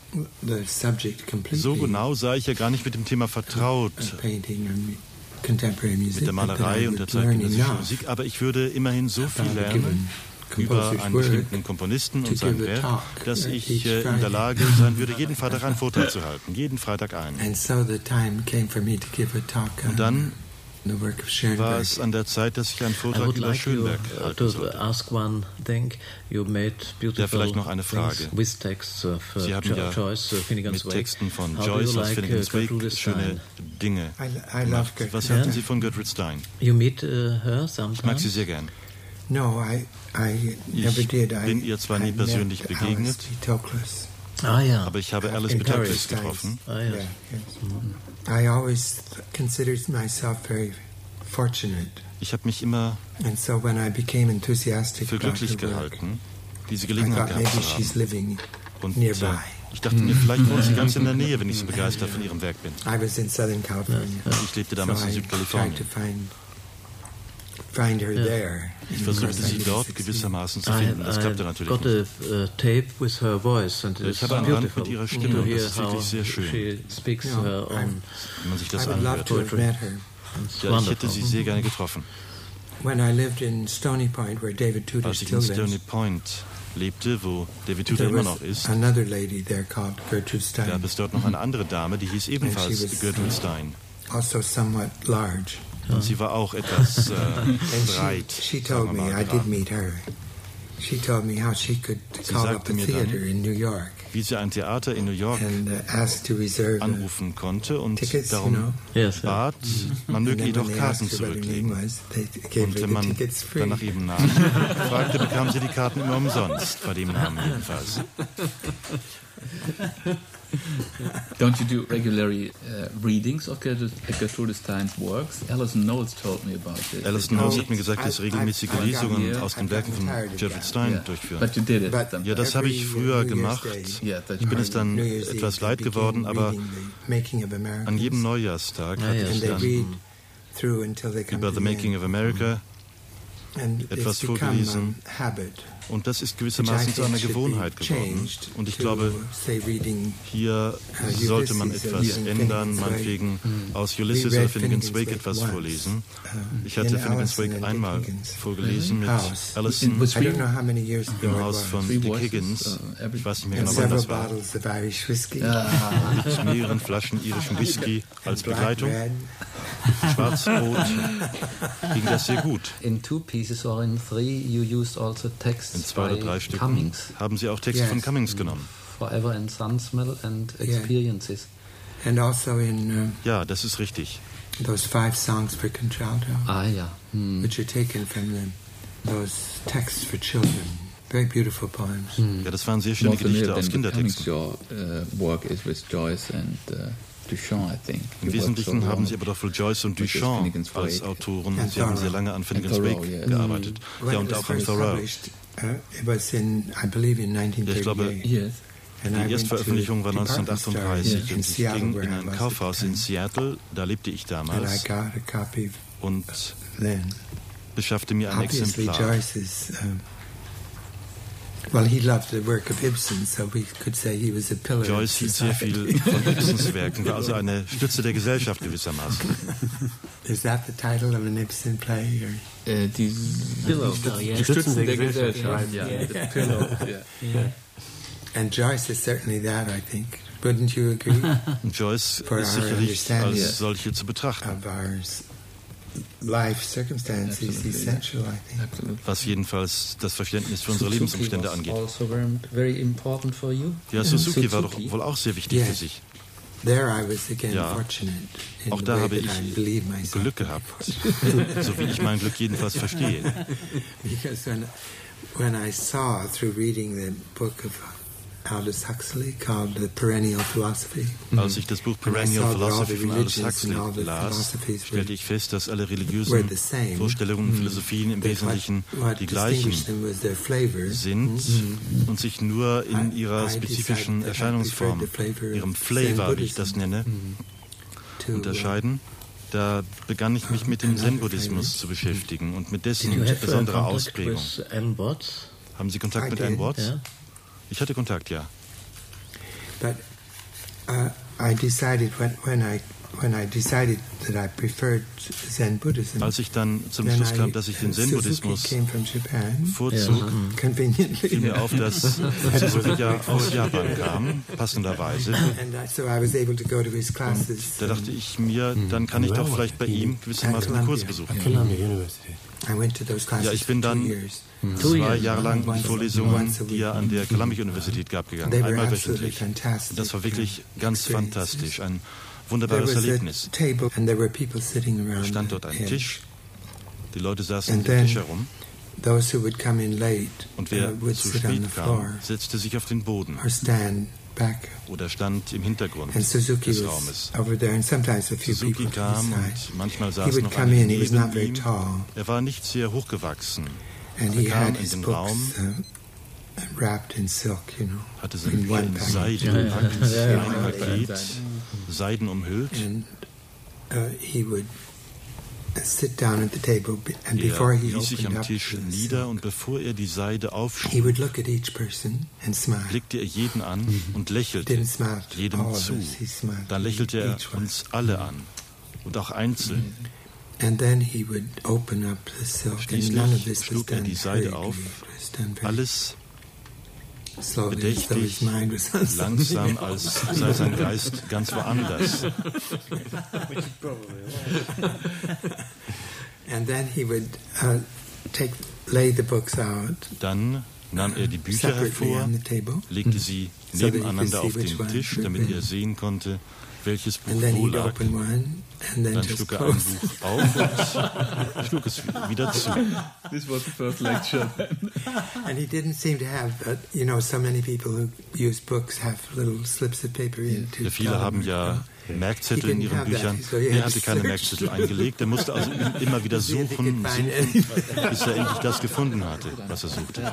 Speaker 7: so genau sei ich ja gar nicht mit dem Thema vertraut, mit der Malerei und der zeitgenössischen Musik, aber ich würde immerhin so viel lernen über einen bestimmten Komponisten und sein Werk, dass ich äh, in der Lage sein würde, jeden Freitag einen Vortrag zu halten, jeden Freitag einen. Und dann war es an der Zeit, dass ich einen Vortrag über
Speaker 1: like
Speaker 7: Schönberg halten sollte. Ja, vielleicht noch eine Frage. Sie haben ja mit Texten von Joyce aus Finnegan's Wake schöne Dinge gemacht. Was halten Sie von Gertrude Stein? Ich mag sie sehr gern. Ich bin ihr zwar nie persönlich begegnet,
Speaker 1: Ah, ja.
Speaker 7: aber ich habe Alice Bitocles getroffen.
Speaker 1: Ah, ja.
Speaker 7: Ich habe mich immer für glücklich gehalten, diese Gelegenheit gehabt zu haben. Und äh, ich dachte mir, vielleicht wohnt sie ganz in der Nähe, wenn ich so begeistert von ihrem Werk bin. Ich lebte damals in Südkalifornien. Ich versuchte sie dort gewissermaßen zu finden. Das klappte natürlich nicht. Ich habe ein Band mit ihrer Stimme und das ist wirklich sehr schön, wenn man sich das anhört. Ja, ich hätte sie sehr gerne getroffen. Als ich in Stony Point lebte, wo David Tudor immer noch ist, gab es dort noch eine andere Dame, die hieß ebenfalls Gertrude Stein. Und sie war auch etwas äh, breit. Sie sagte mir dann, wie sie ein Theater in New York anrufen konnte und darum bat, man möge ihr doch Karten zurücklegen. Und wenn man dann nach ihrem Namen fragte, bekam sie die Karten immer umsonst, bei dem Namen jedenfalls.
Speaker 5: Don't you do regularly uh, readings of Gertrude Stein's works? Alison Knowles told me about this.
Speaker 7: Alison Knowles hat mir gesagt, dass regelmäßige Lesungen aus den Werken von Gertrude Stein yeah. durchführen.
Speaker 5: But you did it.
Speaker 7: Ja, das habe ich früher gemacht. Ich bin es dann etwas leid geworden, aber an jedem Neujahrstag hatte ich dann über The Making of America etwas vorgelesen. Und das ist gewissermaßen zu einer Gewohnheit geworden. Und ich glaube, hier sollte man etwas ändern, meinetwegen aus Ulysses oder Finnegan's Wake etwas vorlesen. Ich hatte Finnegan's Wake einmal vorgelesen mit Alison im Haus von Dick Higgins. Ich weiß nicht mehr genau, wann das war. Mit mehreren Flaschen irischen Whisky als Begleitung. Schwarzbrot ging das sehr gut.
Speaker 8: In two pieces or in three you used also texts
Speaker 7: in zwei oder drei Stücken Cummings. Haben Sie auch Texte yes. von Cummings genommen.
Speaker 8: Forever and Sunsmell and Experiences.
Speaker 6: Yeah. And also in, uh,
Speaker 7: ja, das ist richtig.
Speaker 6: Those five songs for contralto.
Speaker 8: Ah, ja. Hmm.
Speaker 6: Which are taken from the, those texts for children. Very beautiful poems.
Speaker 7: Hmm. Ja, das waren sehr schöne Gedichte aus Kindertexten.
Speaker 5: Your uh, work is with Joyce and uh, Duchamp, I think.
Speaker 7: Im Wesentlichen haben Sie aber doch wohl Joyce und Duchamp als Autoren. Sie haben sehr lange an Finnegan's Wake gearbeitet. Ja, und auch an Thoreau. Ja, ich glaube, Die Erstveröffentlichung war neunzehnhundertachtunddreißig und ich ging in ein Kaufhaus in Seattle, da lebte ich damals, und beschaffte mir ein Exemplar. Joyce hielt sehr viel von Ibsens Werken, war also eine Stütze der Gesellschaft gewissermaßen.
Speaker 6: Is that the title of an Ibsen play? Or?
Speaker 5: Äh, die,
Speaker 8: Pillow.
Speaker 5: die, die Stützen der Gesellschaft.
Speaker 8: Yeah.
Speaker 5: Ja, the Pillow. Yeah.
Speaker 6: Yeah. And Joyce is certainly that, I think. Wouldn't you agree?
Speaker 7: Joyce ist sicherlich als solche zu betrachten.
Speaker 6: Of our life circumstances is essential, I think.
Speaker 5: Absolut.
Speaker 7: Was jedenfalls das Verständnis für unsere Lebensumstände angeht.
Speaker 1: Also very, very important for you.
Speaker 7: Ja, Suzuki war doch wohl auch sehr wichtig
Speaker 6: Yes.
Speaker 7: für sich.
Speaker 6: There I was again
Speaker 7: Ja,
Speaker 6: fortunate in
Speaker 7: auch
Speaker 6: the
Speaker 7: da
Speaker 6: way
Speaker 7: habe
Speaker 6: that
Speaker 7: ich
Speaker 6: I believe myself.
Speaker 7: Glück gehabt, so wie ich mein Glück jedenfalls verstehe.
Speaker 6: Because when, when I saw through reading the book of Aldous Huxley called The Perennial Philosophy.
Speaker 7: Als ich das Buch Perennial Philosophy von Aldous Huxley las, stellte ich fest, dass alle religiösen Vorstellungen und Philosophien im Wesentlichen die gleichen sind und sich nur in ihrer spezifischen Erscheinungsform, ihrem Flavor, wie ich das nenne, unterscheiden. Da begann ich mich mit dem Zen-Buddhismus zu beschäftigen und mit dessen besonderer Ausprägung. Haben Sie Kontakt mit Anne Watts? Ich hatte Kontakt, ja.
Speaker 6: But uh, I decided when, when I when I decided that I preferred Zen Buddhism.
Speaker 7: Als ich dann zum Schluss kam, dass ich den Zen-Buddhismus vorzog, fiel mir auf, dass Suzuki ja aus Japan kam, passenderweise. Und da dachte ich mir, dann kann ich doch vielleicht bei ihm gewissermaßen einen Kurs besuchen. Ja, ich bin dann zwei Jahre lang in Vorlesungen, die er an der Columbia-Universität gab, gegangen, einmal wöchentlich. Und das war wirklich ganz fantastisch, ein wunderbares Erlebnis. Es stand dort ein Tisch, die Leute saßen um den Tisch herum, und wer zu spät kam, setzte sich auf den Boden oder stand im Hintergrund des Raumes. Suzuki kam und manchmal saß noch einer neben ihm. Er war nicht sehr hochgewachsen. Er kam in den Raum, hatte sein Bücher in Seide gepackt, ein Paket, Seiden umhüllt. Er ließ sich am Tisch nieder und bevor er die Seide aufschlug, blickte er jeden an und lächelte jedem zu. Dann lächelte er uns alle an und auch einzeln. Schließlich schlug er die Seide auf, alles bedächtig, langsam, als sei sein Geist ganz woanders. Dann nahm er die Bücher hervor, legte sie nebeneinander auf den Tisch, damit er sehen konnte, welches Buch wo lag. Dann schlug er ein Buch auf und schlug es wieder zu.
Speaker 5: This was the first lecture then.
Speaker 6: And he didn't seem to have, uh, you know, so many people who use books have little slips of paper in to
Speaker 7: ja, viele haben ja Merkzettel in ihren Büchern. Er hatte keine Merkzettel eingelegt. Er musste also immer wieder suchen, suchen, bis er endlich das gefunden hatte, was er suchte.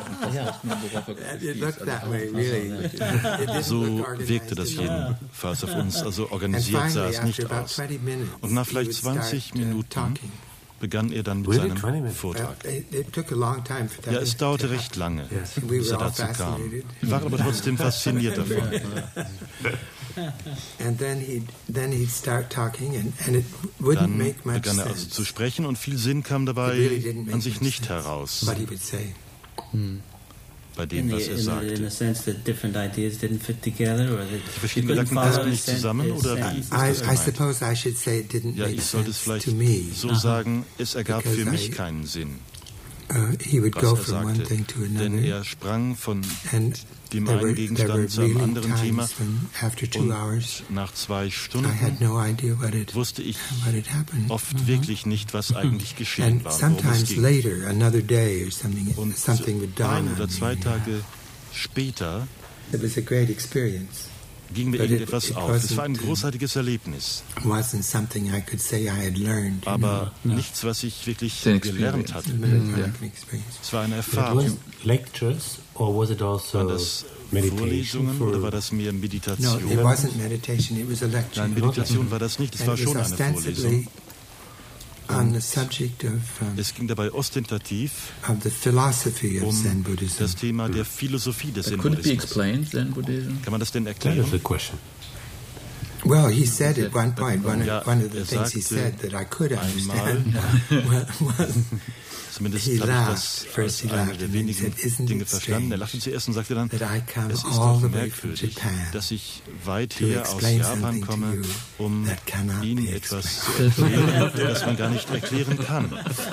Speaker 7: So wirkte das jedenfalls auf uns. Also organisiert sah es nicht aus. Und nach vielleicht zwanzig Minuten begann er dann mit seinem Vortrag. Ja, es dauerte recht lange, bis er dazu kam. Wir waren aber trotzdem fasziniert davon. Dann begann er also zu sprechen und viel Sinn kam dabei an sich nicht heraus. Bei dem, was er sagte. Die verschiedenen Gedanken passten nicht zusammen, oder wie ist das gemeint? Ja, ich sollte es vielleicht so sagen, es ergab für mich keinen Sinn, was er sagte, denn er sprang von dem einen Gegenstand zu einem anderen Thema und nach zwei Stunden wusste ich oft wirklich nicht, was eigentlich geschehen war, worum es ging. Und ein oder zwei Tage später ging mir irgendetwas auf. Es war ein großartiges Erlebnis. Aber nichts, was ich wirklich gelernt hatte. Es war eine Erfahrung.
Speaker 3: Lectures or was it also
Speaker 7: waren das Vorlesungen oder war das mehr Meditation?
Speaker 6: No, it wasn't meditation, it was a lecture.
Speaker 7: Nein, Meditation war das nicht, es war schon eine Vorlesung.
Speaker 6: On the subject of, um,
Speaker 7: es ging dabei ostentativ
Speaker 6: of the philosophy of
Speaker 7: um
Speaker 6: Zen Buddhism.
Speaker 7: Das Thema der Philosophie des Zen
Speaker 5: Buddhismus.
Speaker 7: Kann man das denn erklären?
Speaker 3: That is a question.
Speaker 6: Well, he said at one point, one, ja, one of the things he said that I could understand was,
Speaker 7: zumindest habe ich das als eine der wenigen Dinge verstanden. Er lachte zuerst und sagte dann, es ist doch merkwürdig, dass ich weit her aus Japan komme, um Ihnen etwas zu erklären, das man gar nicht erklären kann.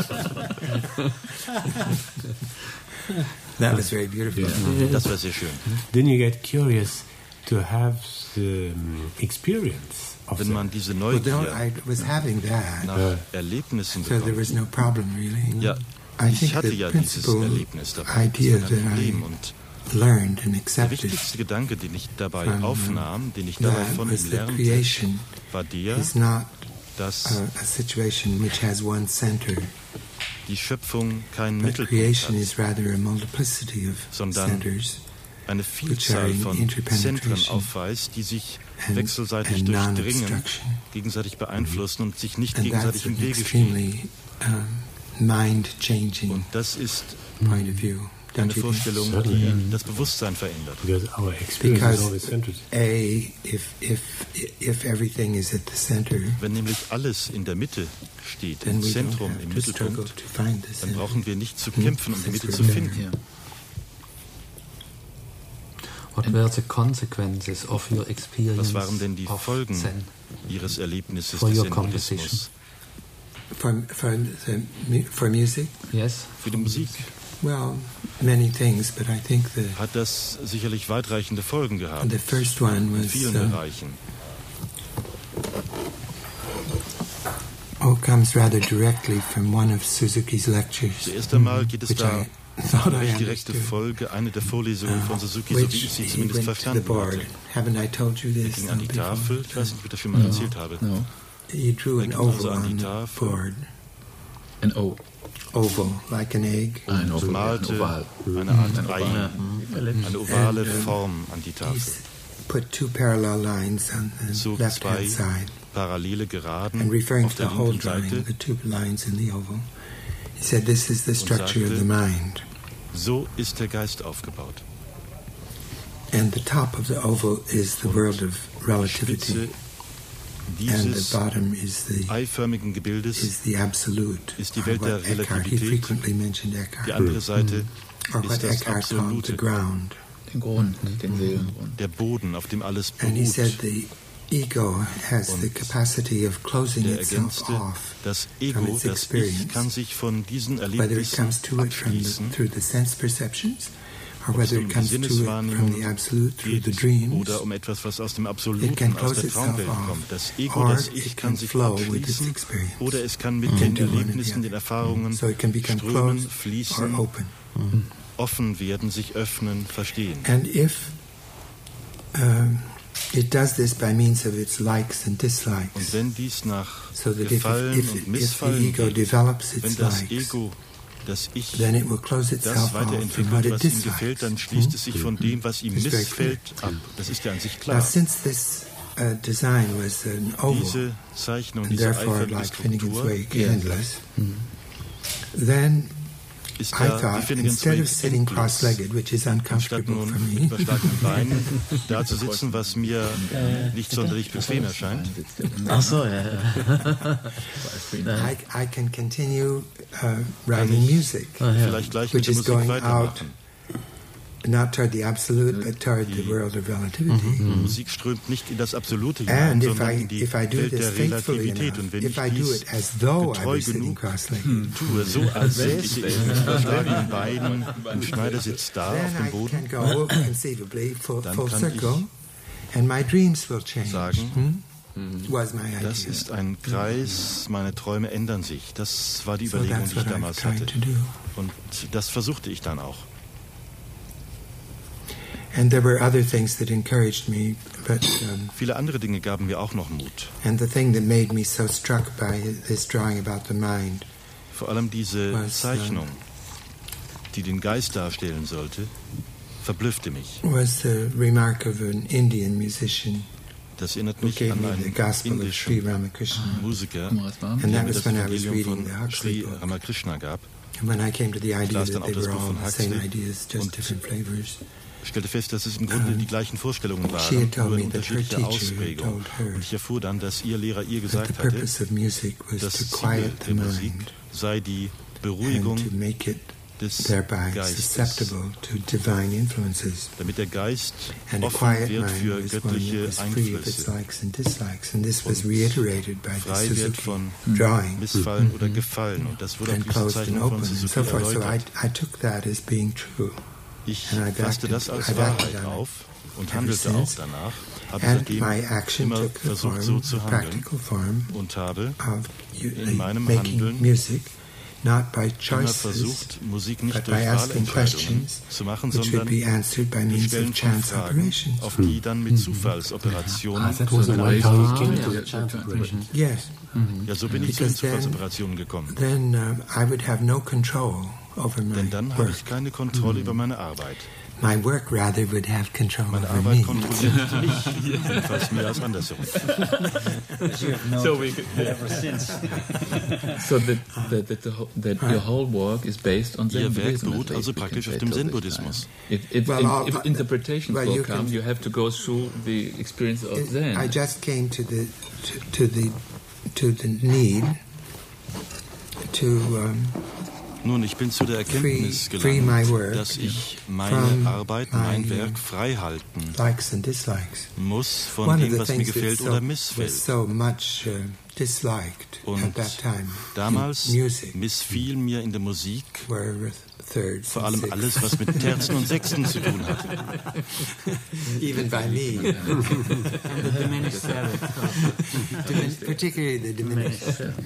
Speaker 6: That was very beautiful.
Speaker 7: Ja, das war sehr schön.
Speaker 3: Then you get curious to have the experience.
Speaker 7: Wenn man diese Neugier
Speaker 6: well,
Speaker 7: nach Erlebnissen
Speaker 6: so
Speaker 7: bekommt.
Speaker 6: No problem, really.
Speaker 7: Ja, ich hatte ja dieses Erlebnis dabei. Das ist kein Problem. Und der wichtigste Gedanke, den ich dabei aufnahm, den ich dabei von ihm lernte, war der, dass die Schöpfung keinen Mittelpunkt hat, sondern eine Vielzahl von Zentren aufweist, die sich wechselseitig durchdringen, gegenseitig beeinflussen und sich nicht gegenseitig im Wege stehen. Und das ist eine Vorstellung, die das Bewusstsein verändert. Wenn nämlich alles in der Mitte steht, im Zentrum, im Mittelpunkt, dann brauchen wir nicht zu kämpfen, um die Mitte zu finden.
Speaker 9: What were the consequences of your experience?
Speaker 7: Was waren denn die Folgen Zen Ihres Erlebnisses des Zen-Buddhismus?
Speaker 6: For, for, the, for music?
Speaker 9: Yes.
Speaker 7: Für die Musik?
Speaker 6: Well, many things, but I think the
Speaker 7: hat das sicherlich weitreichende Folgen gehabt.
Speaker 6: The first one was,
Speaker 7: in vielen
Speaker 6: uh,
Speaker 7: Bereichen.
Speaker 6: Oh, comes rather directly from one of Suzuki's lectures.
Speaker 7: Zuerst einmal geht es da um eine direkte Folge, eine der Vorlesungen von Suzuki, so wie ich sie zumindest verstanden hatte. Er ging an die Tafel, ich weiß nicht, ob ich das schon mal erzählt habe.
Speaker 6: No. He drew an oval
Speaker 7: also an die
Speaker 6: on the
Speaker 7: Tafel.
Speaker 6: board.
Speaker 5: An O.
Speaker 6: Oval, like an egg.
Speaker 5: Ein Oval,
Speaker 7: malte
Speaker 5: ein Oval.
Speaker 7: eine Art Ei, eine ovale Form an die Tafel.
Speaker 6: Put two parallel lines on the
Speaker 7: Zog
Speaker 6: left
Speaker 7: zwei
Speaker 6: hand side.
Speaker 7: parallele Geraden
Speaker 6: And referring
Speaker 7: auf
Speaker 6: to
Speaker 7: der
Speaker 6: the whole
Speaker 7: linken
Speaker 6: drawing,
Speaker 7: Seite
Speaker 6: the two lines in the oval, he said, "This is the structure of the mind."
Speaker 7: So ist der Geist aufgebaut.
Speaker 6: And the top of the oval is the world of relativity. And the bottom is the
Speaker 7: eiförmigen Gebildes
Speaker 6: is the absolute.
Speaker 7: ist die Welt der
Speaker 6: Eckhart, he
Speaker 7: Relativität.
Speaker 6: frequently mentioned Eckhart.
Speaker 7: Die andere Seite
Speaker 6: Or what
Speaker 7: ist das
Speaker 6: Eckhart called the
Speaker 7: Absolute,
Speaker 6: ground.
Speaker 5: Den Grund, den Seelengrund.
Speaker 7: der Boden, auf dem alles
Speaker 6: And he said
Speaker 7: beruht.
Speaker 6: the ego has the capacity of closing
Speaker 7: Der
Speaker 6: itself
Speaker 7: ergänzte,
Speaker 6: off
Speaker 7: das
Speaker 6: from
Speaker 7: Ego,
Speaker 6: its
Speaker 7: das Ich,
Speaker 6: experience.
Speaker 7: kann sich von diesen
Speaker 6: Whether it
Speaker 7: Erlebnissen
Speaker 6: comes to it from the,
Speaker 7: abschließen,
Speaker 6: through the sense perceptions, or
Speaker 7: ob es
Speaker 6: whether
Speaker 7: um
Speaker 6: it
Speaker 7: die
Speaker 6: comes to it from
Speaker 7: Sinneswahrnehmung
Speaker 6: the absolute through the
Speaker 7: geht
Speaker 6: dreams.
Speaker 7: oder um etwas, was aus dem
Speaker 6: It
Speaker 7: Absoluten,
Speaker 6: can
Speaker 7: aus
Speaker 6: close
Speaker 7: der
Speaker 6: itself
Speaker 7: Traumwelt
Speaker 6: off,
Speaker 7: kommt. Das Ego,
Speaker 6: or
Speaker 7: das Ich,
Speaker 6: it
Speaker 7: kann
Speaker 6: can
Speaker 7: sich
Speaker 6: flow with its
Speaker 7: abschließen
Speaker 6: experience.
Speaker 7: oder es kann mit
Speaker 6: Mm.
Speaker 7: den
Speaker 6: Do one or the
Speaker 7: Erlebnissen,
Speaker 6: other.
Speaker 7: den Erfahrungen
Speaker 6: So it can become
Speaker 7: strömen,
Speaker 6: closed
Speaker 7: fließen,
Speaker 6: or open.
Speaker 7: offen werden, sich öffnen, verstehen.
Speaker 6: And if um, it does this by means of its likes and dislikes,
Speaker 7: Und wenn dies nach
Speaker 6: so that if,
Speaker 7: Gefallen
Speaker 6: if,
Speaker 7: und
Speaker 6: if the
Speaker 7: Missfallen
Speaker 6: ego
Speaker 7: geht,
Speaker 6: develops its
Speaker 7: wenn das
Speaker 6: likes,
Speaker 7: Ego, das Ich,
Speaker 6: then it will close itself
Speaker 7: das
Speaker 6: off from what
Speaker 7: weiterentwickelt,
Speaker 6: it
Speaker 7: was ihm
Speaker 6: dislikes.
Speaker 7: gefällt, dann schließt es sich von dem, was ihm
Speaker 6: It's very
Speaker 7: missfällt, ab. Das ist ja an sich
Speaker 6: Now,
Speaker 7: klar.
Speaker 6: since this uh, design was an oval,
Speaker 7: Diese Zeichnung,
Speaker 6: and
Speaker 7: diese
Speaker 6: therefore
Speaker 7: eiförmige
Speaker 6: like Finnegan's
Speaker 7: Struktur
Speaker 6: Wake endless, then
Speaker 7: ist
Speaker 6: I
Speaker 7: ja wie
Speaker 6: thought,
Speaker 7: Finnegan's
Speaker 6: instead of
Speaker 7: Wake
Speaker 6: sitting
Speaker 7: endlos.
Speaker 6: cross-legged, which is
Speaker 7: Anstatt
Speaker 6: uncomfortable
Speaker 7: nun
Speaker 6: for me,
Speaker 7: mit überschlagenen Beinen da zu sitzen, was mir nicht sonderlich bequem erscheint,
Speaker 1: Ach so, ja, ja.
Speaker 6: I, I can continue uh, writing music,
Speaker 7: vielleicht gleich mit
Speaker 6: which
Speaker 7: der
Speaker 6: is
Speaker 7: Musik
Speaker 6: going out
Speaker 7: weitermachen.
Speaker 6: not toward the absolute, but toward the world of relativity.
Speaker 7: Die Musik strömt nicht in das Absolute
Speaker 6: And
Speaker 7: hinein,
Speaker 6: if
Speaker 7: sondern
Speaker 6: I
Speaker 7: in die
Speaker 6: if I do
Speaker 7: Welt
Speaker 6: this
Speaker 7: der
Speaker 6: faithfully
Speaker 7: Relativität.
Speaker 6: enough,
Speaker 7: Und wenn
Speaker 6: if
Speaker 7: ich
Speaker 6: I do
Speaker 7: dies
Speaker 6: it as though I
Speaker 7: getreu
Speaker 6: was sitting
Speaker 7: genug
Speaker 6: cross-legged,
Speaker 7: tue, so als säße ich mit überschlagenen Beinen und Schneider sitzt da auf
Speaker 6: then
Speaker 7: dem
Speaker 6: I
Speaker 7: Boden,
Speaker 6: can go conceivably full,
Speaker 7: Dann
Speaker 6: full
Speaker 7: kann
Speaker 6: circle, and my dreams will change.
Speaker 7: sagen,
Speaker 6: Hmm? Was my idea.
Speaker 7: das ist ein Kreis, meine Träume ändern sich. Das war die
Speaker 6: So
Speaker 7: Überlegung,
Speaker 6: that's
Speaker 7: die ich
Speaker 6: what I've
Speaker 7: damals
Speaker 6: tried
Speaker 7: hatte.
Speaker 6: to do.
Speaker 7: Und das versuchte ich dann auch.
Speaker 6: And there were other things that encouraged me, but um,
Speaker 7: viele andere Dinge gaben mir auch noch Mut.
Speaker 6: And the thing that made me so struck by this drawing about the mind,
Speaker 7: vor allem diese
Speaker 6: was,
Speaker 7: Zeichnung,
Speaker 6: um,
Speaker 7: die den Geist darstellen sollte, verblüffte mich.
Speaker 6: Was the remark of an Indian musician.
Speaker 7: Das erinnert mich an einen indischen Musiker, der mir das Evangelium von Sri Ramakrishna gab.
Speaker 6: And when I came to the
Speaker 7: Ich
Speaker 6: idea
Speaker 7: las dann
Speaker 6: that
Speaker 7: auch
Speaker 6: they
Speaker 7: das
Speaker 6: were
Speaker 7: Buch
Speaker 6: all
Speaker 7: von
Speaker 6: the same
Speaker 7: Huxley
Speaker 6: ideas, just different flavors.
Speaker 7: Ich stellte fest, dass es im Grunde die gleichen Vorstellungen
Speaker 6: She
Speaker 7: waren,
Speaker 6: had told
Speaker 7: nur in
Speaker 6: me that her
Speaker 7: unterschiedlicher
Speaker 6: teacher had
Speaker 7: Ausprägung.
Speaker 6: told her
Speaker 7: Und ich erfuhr dann, dass ihr Lehrer ihr
Speaker 6: that
Speaker 7: gesagt
Speaker 6: the
Speaker 7: hatte,
Speaker 6: purpose of music was
Speaker 7: das
Speaker 6: to
Speaker 7: Ziel
Speaker 6: quiet the
Speaker 7: der Musik
Speaker 6: mind
Speaker 7: sei die Beruhigung
Speaker 6: and to make it
Speaker 7: des
Speaker 6: thereby
Speaker 7: Geistes,
Speaker 6: susceptible to divine influences.
Speaker 7: damit der Geist
Speaker 6: And a
Speaker 7: offen
Speaker 6: quiet
Speaker 7: wird
Speaker 6: mind
Speaker 7: für
Speaker 6: was one that
Speaker 7: göttliche
Speaker 6: was free of its
Speaker 7: Einflüsse,
Speaker 6: likes and dislikes. And this was reiterated by the
Speaker 7: frei wird
Speaker 6: Suzuki
Speaker 7: von
Speaker 6: drawing
Speaker 7: Missfallen oder Gefallen. Und das wurde auf
Speaker 6: and
Speaker 7: dieser
Speaker 6: closed and
Speaker 7: Zeichnung von
Speaker 6: open and
Speaker 7: Suzuki
Speaker 6: so forth. So I,
Speaker 7: erläutert.
Speaker 6: I took that as being true.
Speaker 7: Ich
Speaker 6: And I
Speaker 7: fasste
Speaker 6: acted-
Speaker 7: das als
Speaker 6: I've acted
Speaker 7: Wahrheit
Speaker 6: on it
Speaker 7: auf und
Speaker 6: ever
Speaker 7: handelte auch
Speaker 6: since.
Speaker 7: danach, habe
Speaker 6: And
Speaker 7: seitdem
Speaker 6: my action
Speaker 7: immer
Speaker 6: took the
Speaker 7: versucht, so
Speaker 6: form,
Speaker 7: zu
Speaker 6: the
Speaker 7: handeln
Speaker 6: practical form
Speaker 7: und habe
Speaker 6: of you,
Speaker 7: in meinem
Speaker 6: making
Speaker 7: Handeln
Speaker 6: music, not by
Speaker 7: immer
Speaker 6: choices,
Speaker 7: versucht, Musik nicht
Speaker 6: but
Speaker 7: durch
Speaker 6: by asking
Speaker 7: Wahlentscheidungen
Speaker 6: questions
Speaker 7: zu machen,
Speaker 6: which would
Speaker 7: sondern
Speaker 6: be answered by
Speaker 7: durch
Speaker 6: means
Speaker 7: Stellen
Speaker 6: of
Speaker 7: von
Speaker 6: chance
Speaker 7: Fragen,
Speaker 6: operations.
Speaker 7: auf die dann mit Zufallsoperationen,
Speaker 9: Ah, that was the way
Speaker 5: Ah,
Speaker 9: he came
Speaker 5: yeah,
Speaker 9: to
Speaker 5: yeah,
Speaker 9: the chance
Speaker 5: yeah.
Speaker 9: operation.
Speaker 6: Yes,
Speaker 7: ja, so bin ich zu den
Speaker 6: Because then-
Speaker 7: Zufallsoperationen gekommen.
Speaker 6: then um, I would have no control over my
Speaker 7: Denn dann habe
Speaker 6: work.
Speaker 7: ich keine Kontrolle über meine Arbeit.
Speaker 6: My work rather would have control
Speaker 7: Meine
Speaker 6: over
Speaker 7: Arbeit
Speaker 6: me.
Speaker 7: kontrolliert mich, jedenfalls mehr als andersherum.
Speaker 4: You have known
Speaker 5: So we could-
Speaker 4: ever since.
Speaker 5: So that, that, that, the, whole- that your whole work is based on Zen
Speaker 7: Ihr Werk
Speaker 5: Buddhism.
Speaker 7: beruht
Speaker 5: at
Speaker 7: also
Speaker 5: least we
Speaker 7: praktisch
Speaker 5: can
Speaker 7: auf
Speaker 5: say
Speaker 7: dem
Speaker 5: till this
Speaker 7: Zen-Buddhismus.
Speaker 5: time. If, if,
Speaker 6: Well,
Speaker 5: in,
Speaker 6: I'll-
Speaker 5: if interpretations
Speaker 6: well,
Speaker 5: will
Speaker 6: you
Speaker 5: come,
Speaker 6: can-
Speaker 5: you have to go through the experience of Zen.
Speaker 6: I just came to the to, to the to the need to um,
Speaker 7: Nun, ich bin zu der Erkenntnis
Speaker 6: Free- free my
Speaker 7: gelangt,
Speaker 6: work
Speaker 7: dass ich meine
Speaker 6: from
Speaker 7: Arbeit, mein
Speaker 6: my,
Speaker 7: Werk frei halten
Speaker 6: likes and dislikes.
Speaker 7: muss von
Speaker 6: One of
Speaker 7: dem,
Speaker 6: the
Speaker 7: was mir
Speaker 6: things that
Speaker 7: gefällt
Speaker 6: so,
Speaker 7: oder
Speaker 6: was
Speaker 7: missfällt.
Speaker 6: so much uh, disliked
Speaker 7: Und
Speaker 6: at that time
Speaker 7: damals
Speaker 6: in music
Speaker 7: missfiel mir in der Musik
Speaker 6: were thirds
Speaker 7: vor
Speaker 6: and
Speaker 7: allem
Speaker 6: sixths.
Speaker 7: alles, was mit Terzen und Sechsten zu tun hatte.
Speaker 6: Even by me.
Speaker 8: And the diminished seventh.
Speaker 6: Dimin- particularly the diminished.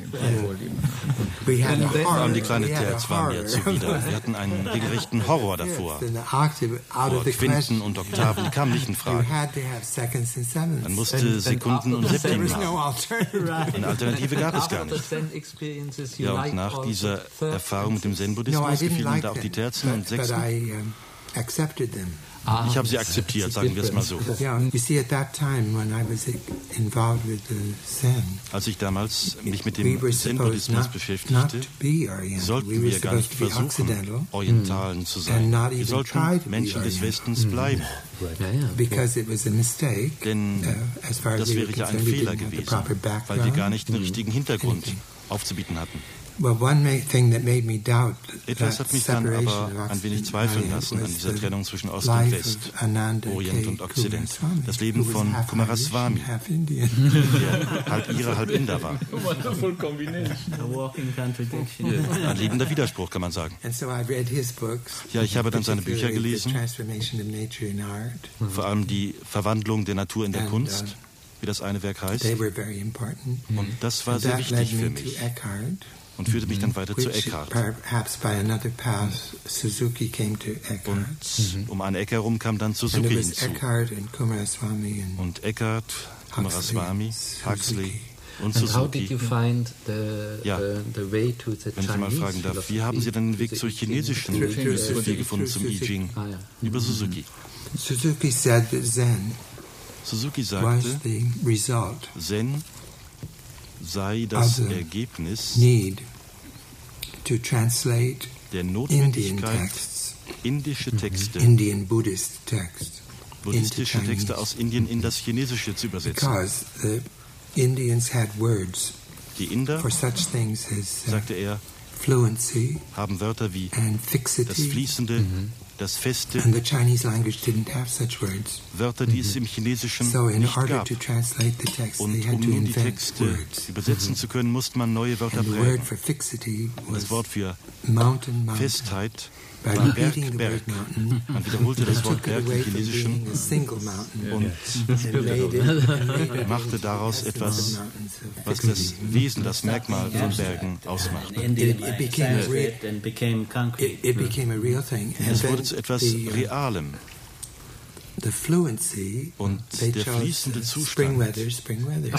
Speaker 6: We
Speaker 5: Yeah.
Speaker 6: had a
Speaker 7: Vor allem
Speaker 6: horror.
Speaker 7: die kleine
Speaker 6: we had a
Speaker 7: Terz war mir
Speaker 6: horror.
Speaker 7: zuwider. Wir hatten einen regelrechten Horror davor.
Speaker 6: Yes, and the octave out
Speaker 7: Vor
Speaker 6: of the
Speaker 7: Quinten
Speaker 6: question.
Speaker 7: und Oktaven, die kamen nicht in
Speaker 6: You
Speaker 7: Frage.
Speaker 6: had to have seconds and sevenths.
Speaker 7: Man musste Sekunden und
Speaker 6: There
Speaker 7: Septimen
Speaker 6: was no
Speaker 7: haben.
Speaker 6: alternative.
Speaker 7: Eine Alternative gab es gar nicht. Ja, und nach dieser Erfahrung mit dem
Speaker 6: No, I
Speaker 7: Zen-Buddhismus
Speaker 6: didn't
Speaker 7: gefielen mir
Speaker 6: like
Speaker 7: da auch die
Speaker 6: them,
Speaker 7: Terzen und
Speaker 6: but, but
Speaker 7: Sechsten.
Speaker 6: I um, accepted them.
Speaker 7: Ich habe sie akzeptiert, sagen wir es mal so.
Speaker 6: Yeah, you see, at that time when I was involved with the Zen,
Speaker 7: Als ich damals mich mit
Speaker 6: we
Speaker 7: dem
Speaker 6: were supposed
Speaker 7: Zen-Buddhismus
Speaker 6: not, not
Speaker 7: beschäftigte,
Speaker 6: to be Oriental. We
Speaker 7: sollten
Speaker 6: were
Speaker 7: wir gar
Speaker 6: supposed
Speaker 7: nicht
Speaker 6: to be
Speaker 7: versuchen,
Speaker 6: Occidental
Speaker 7: Orientalen zu
Speaker 6: and
Speaker 7: sein.
Speaker 6: not
Speaker 7: Wir
Speaker 6: even
Speaker 7: sollten
Speaker 6: try to be
Speaker 7: Menschen des
Speaker 6: Oriental.
Speaker 7: Westens bleiben,
Speaker 6: because it was a mistake.
Speaker 7: denn
Speaker 6: uh, as far as
Speaker 7: das
Speaker 6: we were
Speaker 7: wäre ja ein
Speaker 6: concerned, we
Speaker 7: Fehler
Speaker 6: didn't have the
Speaker 7: gewesen,
Speaker 6: proper
Speaker 7: weil wir
Speaker 6: background.
Speaker 7: gar nicht den richtigen Hintergrund
Speaker 6: anything.
Speaker 7: aufzubieten hatten.
Speaker 6: Well, one ma- thing that made me doubt
Speaker 7: Etwas
Speaker 6: that
Speaker 7: hat mich dann
Speaker 6: separation
Speaker 7: aber
Speaker 6: of
Speaker 7: ein wenig
Speaker 6: Occident
Speaker 7: zweifeln
Speaker 6: and
Speaker 7: lassen an
Speaker 6: was
Speaker 7: dieser
Speaker 6: the
Speaker 7: Trennung zwischen Ost und
Speaker 6: life
Speaker 7: West,
Speaker 6: of Ananda
Speaker 7: Orient
Speaker 6: K.
Speaker 7: und Okzident.
Speaker 6: Kumaraswamy,
Speaker 7: Das Leben
Speaker 6: who was
Speaker 7: von
Speaker 6: half
Speaker 7: Kumaraswamy,
Speaker 6: Irish and half Indian.
Speaker 7: der halb Ire, halb Inder war.
Speaker 5: Wonderful combination.
Speaker 4: A walking contradiction.
Speaker 7: Ein lebender Widerspruch, kann man sagen.
Speaker 6: And so I read his books.
Speaker 7: Ja, ich habe dann seine Bücher
Speaker 6: particularly
Speaker 7: gelesen.
Speaker 6: The Transformation of Nature in Art.
Speaker 7: Vor allem die Verwandlung der Natur in der
Speaker 6: And,
Speaker 7: Kunst,
Speaker 6: uh,
Speaker 7: wie das eine Werk heißt.
Speaker 6: They were very important.
Speaker 7: Und das war
Speaker 6: And
Speaker 7: sehr
Speaker 6: that led
Speaker 7: wichtig für
Speaker 6: me
Speaker 7: mich
Speaker 6: to Eckhart,
Speaker 7: und führte mich dann weiter zu
Speaker 6: which
Speaker 7: Eckhart.
Speaker 6: perhaps by another path Suzuki came to Eckhart.
Speaker 7: Und um eine Ecke herum kam dann
Speaker 6: And it
Speaker 7: Suzuki
Speaker 6: was
Speaker 7: hinzu.
Speaker 6: Eckhart and Kumaraswamy and
Speaker 7: Und Eckhart, Kumaraswamy, Huxley und
Speaker 9: And how did you
Speaker 7: Suzuki.
Speaker 9: find the,
Speaker 7: Ja.
Speaker 9: the, the way to the
Speaker 7: Wenn ich mal
Speaker 9: Chinese
Speaker 7: fragen darf, wie
Speaker 9: philosophy,
Speaker 7: haben Sie denn den Weg
Speaker 9: to
Speaker 7: zur
Speaker 9: the
Speaker 7: chinesischen
Speaker 6: Through- through
Speaker 7: Philosophie
Speaker 6: Suzuki.
Speaker 7: gefunden, zum
Speaker 6: Through
Speaker 7: I Ching?
Speaker 9: Ah, ja.
Speaker 7: Über Suzuki.
Speaker 6: Suzuki said that Zen
Speaker 7: Suzuki
Speaker 6: was
Speaker 7: sagte,
Speaker 6: the result
Speaker 7: Zen sei das
Speaker 6: Also,
Speaker 7: Ergebnis
Speaker 6: need to translate
Speaker 7: der
Speaker 6: Indian
Speaker 7: Notwendigkeit,
Speaker 6: texts,
Speaker 7: indische Texte,
Speaker 6: Indian Buddhist texts,
Speaker 7: buddhistische
Speaker 6: into
Speaker 7: Texte
Speaker 6: Chinese.
Speaker 7: aus Indien in das Chinesische zu übersetzen.
Speaker 6: Because the Indians had words
Speaker 7: Die Inder,
Speaker 6: for such things as uh,
Speaker 7: sagte er,
Speaker 6: fluency
Speaker 7: haben Wörter wie
Speaker 6: and
Speaker 7: das
Speaker 6: fixity,
Speaker 7: Fließende, das Feste,
Speaker 6: and the Chinese language didn't have such words.
Speaker 7: Wörter, die es im Chinesischen
Speaker 6: So in
Speaker 7: nicht
Speaker 6: order
Speaker 7: gab.
Speaker 6: to translate the text,
Speaker 7: Und
Speaker 6: they had
Speaker 7: um
Speaker 6: to
Speaker 7: nun die
Speaker 6: invent
Speaker 7: Texte
Speaker 6: words.
Speaker 7: übersetzen zu können, musste man neue Wörter
Speaker 6: And the
Speaker 7: prägen.
Speaker 6: word for fixity was
Speaker 7: Das Wort für
Speaker 6: mountain, mountain.
Speaker 7: Festheit
Speaker 6: By
Speaker 7: war
Speaker 6: repeating the
Speaker 7: Berg,
Speaker 6: word
Speaker 7: Berg.
Speaker 6: mountain,
Speaker 7: Man wiederholte das
Speaker 6: it
Speaker 7: Wort
Speaker 6: took it
Speaker 7: Berg im
Speaker 6: away from
Speaker 7: Chinesischen
Speaker 6: being a single mountain
Speaker 7: und
Speaker 6: and made it, and made it
Speaker 7: machte
Speaker 6: into
Speaker 7: daraus
Speaker 6: the
Speaker 7: etwas,
Speaker 6: mountains of
Speaker 7: was
Speaker 6: fixity.
Speaker 7: das Wesen, das Merkmal von Bergen ausmacht.
Speaker 4: Indian
Speaker 6: It- it became
Speaker 4: Sanskrit and became concrete.
Speaker 6: It, it became a real thing. And
Speaker 7: Es
Speaker 6: then
Speaker 7: wurde zu etwas
Speaker 6: the, uh,
Speaker 7: Realem.
Speaker 6: the fluency,
Speaker 7: und
Speaker 6: they
Speaker 7: der
Speaker 6: chose
Speaker 7: fließende
Speaker 6: uh, spring
Speaker 7: Zustand
Speaker 6: weather, spring weather.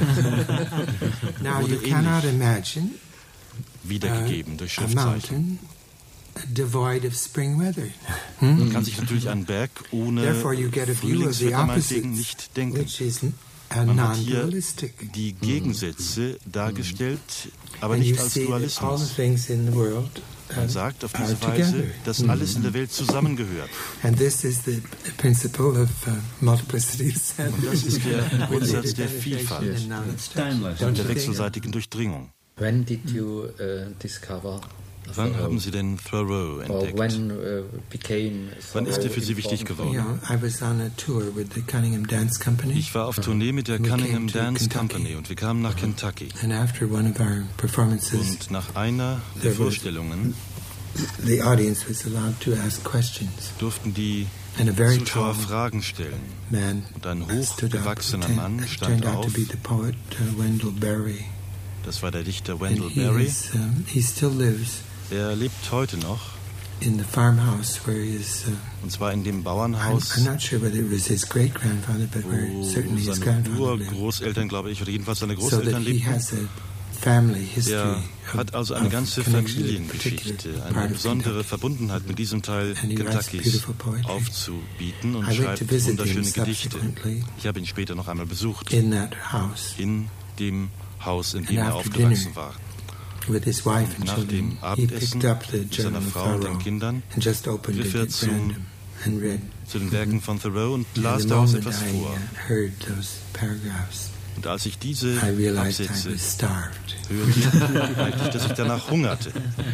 Speaker 6: Now
Speaker 7: wurde
Speaker 6: you cannot
Speaker 7: ähnlich
Speaker 6: imagine
Speaker 7: wiedergegeben durch
Speaker 6: a
Speaker 7: Schriftzeichen.
Speaker 6: mountain devoid of spring weather.
Speaker 7: Man kann sich natürlich einen Berg ohne
Speaker 6: Therefore you get a view of the
Speaker 7: Frühlingswetter meinetwegen
Speaker 6: opposites,
Speaker 7: nicht denken.
Speaker 6: which is uh,
Speaker 7: Man hat hier
Speaker 6: non-dualistic.
Speaker 7: die Gegensätze dargestellt, aber
Speaker 6: And you
Speaker 7: nicht als
Speaker 6: see that all
Speaker 7: Dualismus.
Speaker 6: the things in the world
Speaker 7: Man
Speaker 6: uh,
Speaker 7: sagt auf
Speaker 6: are
Speaker 7: diese
Speaker 6: together.
Speaker 7: Weise, dass alles in der Welt zusammengehört.
Speaker 6: And this is the principle of uh, multiplicity of sense.
Speaker 7: Und das ist der
Speaker 6: With
Speaker 7: Grundsatz der
Speaker 6: identification
Speaker 7: Vielfalt
Speaker 6: and non-abstraction.
Speaker 4: Timeless.
Speaker 6: Don't
Speaker 7: und
Speaker 6: you
Speaker 7: der
Speaker 6: think?
Speaker 7: wechselseitigen Durchdringung.
Speaker 9: When did you uh, discover
Speaker 7: Wann
Speaker 9: Thoreau?
Speaker 7: haben Sie denn Thoreau
Speaker 9: Or
Speaker 7: entdeckt?
Speaker 9: when uh, became
Speaker 7: Wann ist er
Speaker 9: Thoreau
Speaker 7: für Sie wichtig
Speaker 9: important?
Speaker 7: geworden?
Speaker 6: Yeah, I was on a tour with the Cunningham Dance Company.
Speaker 7: Ich war auf Tournee mit der
Speaker 6: We came
Speaker 7: Cunningham
Speaker 6: to
Speaker 7: Dance
Speaker 6: Kentucky.
Speaker 7: Company und wir kamen nach Kentucky.
Speaker 6: And after one of our performances,
Speaker 7: Und nach einer der
Speaker 6: There was-
Speaker 7: Vorstellungen
Speaker 6: the audience was allowed to ask questions.
Speaker 7: durften die
Speaker 6: And a very
Speaker 7: Zuschauer
Speaker 6: tall
Speaker 7: Fragen stellen.
Speaker 6: man
Speaker 7: Und ein
Speaker 6: stood up.
Speaker 7: hochgewachsener Mann
Speaker 6: It
Speaker 7: stand
Speaker 6: turned out to
Speaker 7: auf.
Speaker 6: be the poet uh, Wendell Berry.
Speaker 7: Das war der Dichter
Speaker 6: And
Speaker 7: Wendell
Speaker 6: he,
Speaker 7: Berry.
Speaker 6: is, um, he still lives
Speaker 7: Er lebt heute noch,
Speaker 6: in the farmhouse where he is. Uh,
Speaker 7: und zwar in dem
Speaker 6: I'm,
Speaker 7: Bauernhaus,
Speaker 6: I'm not sure whether it was his great grandfather, but where
Speaker 7: wo
Speaker 6: certainly his
Speaker 7: seine
Speaker 6: grandfather lived.
Speaker 7: Urgroßeltern, glaube ich, oder jedenfalls seine
Speaker 6: So that
Speaker 7: Großeltern
Speaker 6: he
Speaker 7: lebten.
Speaker 6: has a family history.
Speaker 7: Er hat also eine
Speaker 6: of
Speaker 7: ganze
Speaker 6: connection to a particular
Speaker 7: Familiengeschichte,
Speaker 6: part
Speaker 7: eine
Speaker 6: of
Speaker 7: besondere
Speaker 6: Kentucky.
Speaker 7: Verbundenheit mit diesem Teil
Speaker 6: And he writes
Speaker 7: Kentuckys
Speaker 6: beautiful poetry.
Speaker 7: aufzubieten und
Speaker 6: I went
Speaker 7: schreibt
Speaker 6: to visit him
Speaker 7: wunderschöne Gedichte.
Speaker 6: subsequently
Speaker 7: Ich habe ihn später noch einmal besucht,
Speaker 6: in that house
Speaker 7: in dem Haus, in
Speaker 6: And
Speaker 7: dem er
Speaker 6: after
Speaker 7: aufgewachsen
Speaker 6: dinner,
Speaker 7: war.
Speaker 6: with his wife and
Speaker 7: Nach
Speaker 6: children.
Speaker 7: dem
Speaker 6: He
Speaker 7: Abendessen
Speaker 6: picked up the
Speaker 7: mit seiner
Speaker 6: Journal of
Speaker 7: Frau und den
Speaker 6: Thoreau
Speaker 7: Kindern
Speaker 6: and just opened it
Speaker 7: griff er
Speaker 6: at
Speaker 7: zum-
Speaker 6: random and read.
Speaker 7: zu den Werken von Thoreau und
Speaker 6: And
Speaker 7: las
Speaker 6: the
Speaker 7: daraus
Speaker 6: moment
Speaker 7: etwas
Speaker 6: I
Speaker 7: vor.
Speaker 6: uh, heard those paragraphs,
Speaker 7: Und als ich diese
Speaker 6: I realized I
Speaker 7: Absätze
Speaker 6: was starved.
Speaker 7: hörte, merkte ich, dass ich danach hungerte.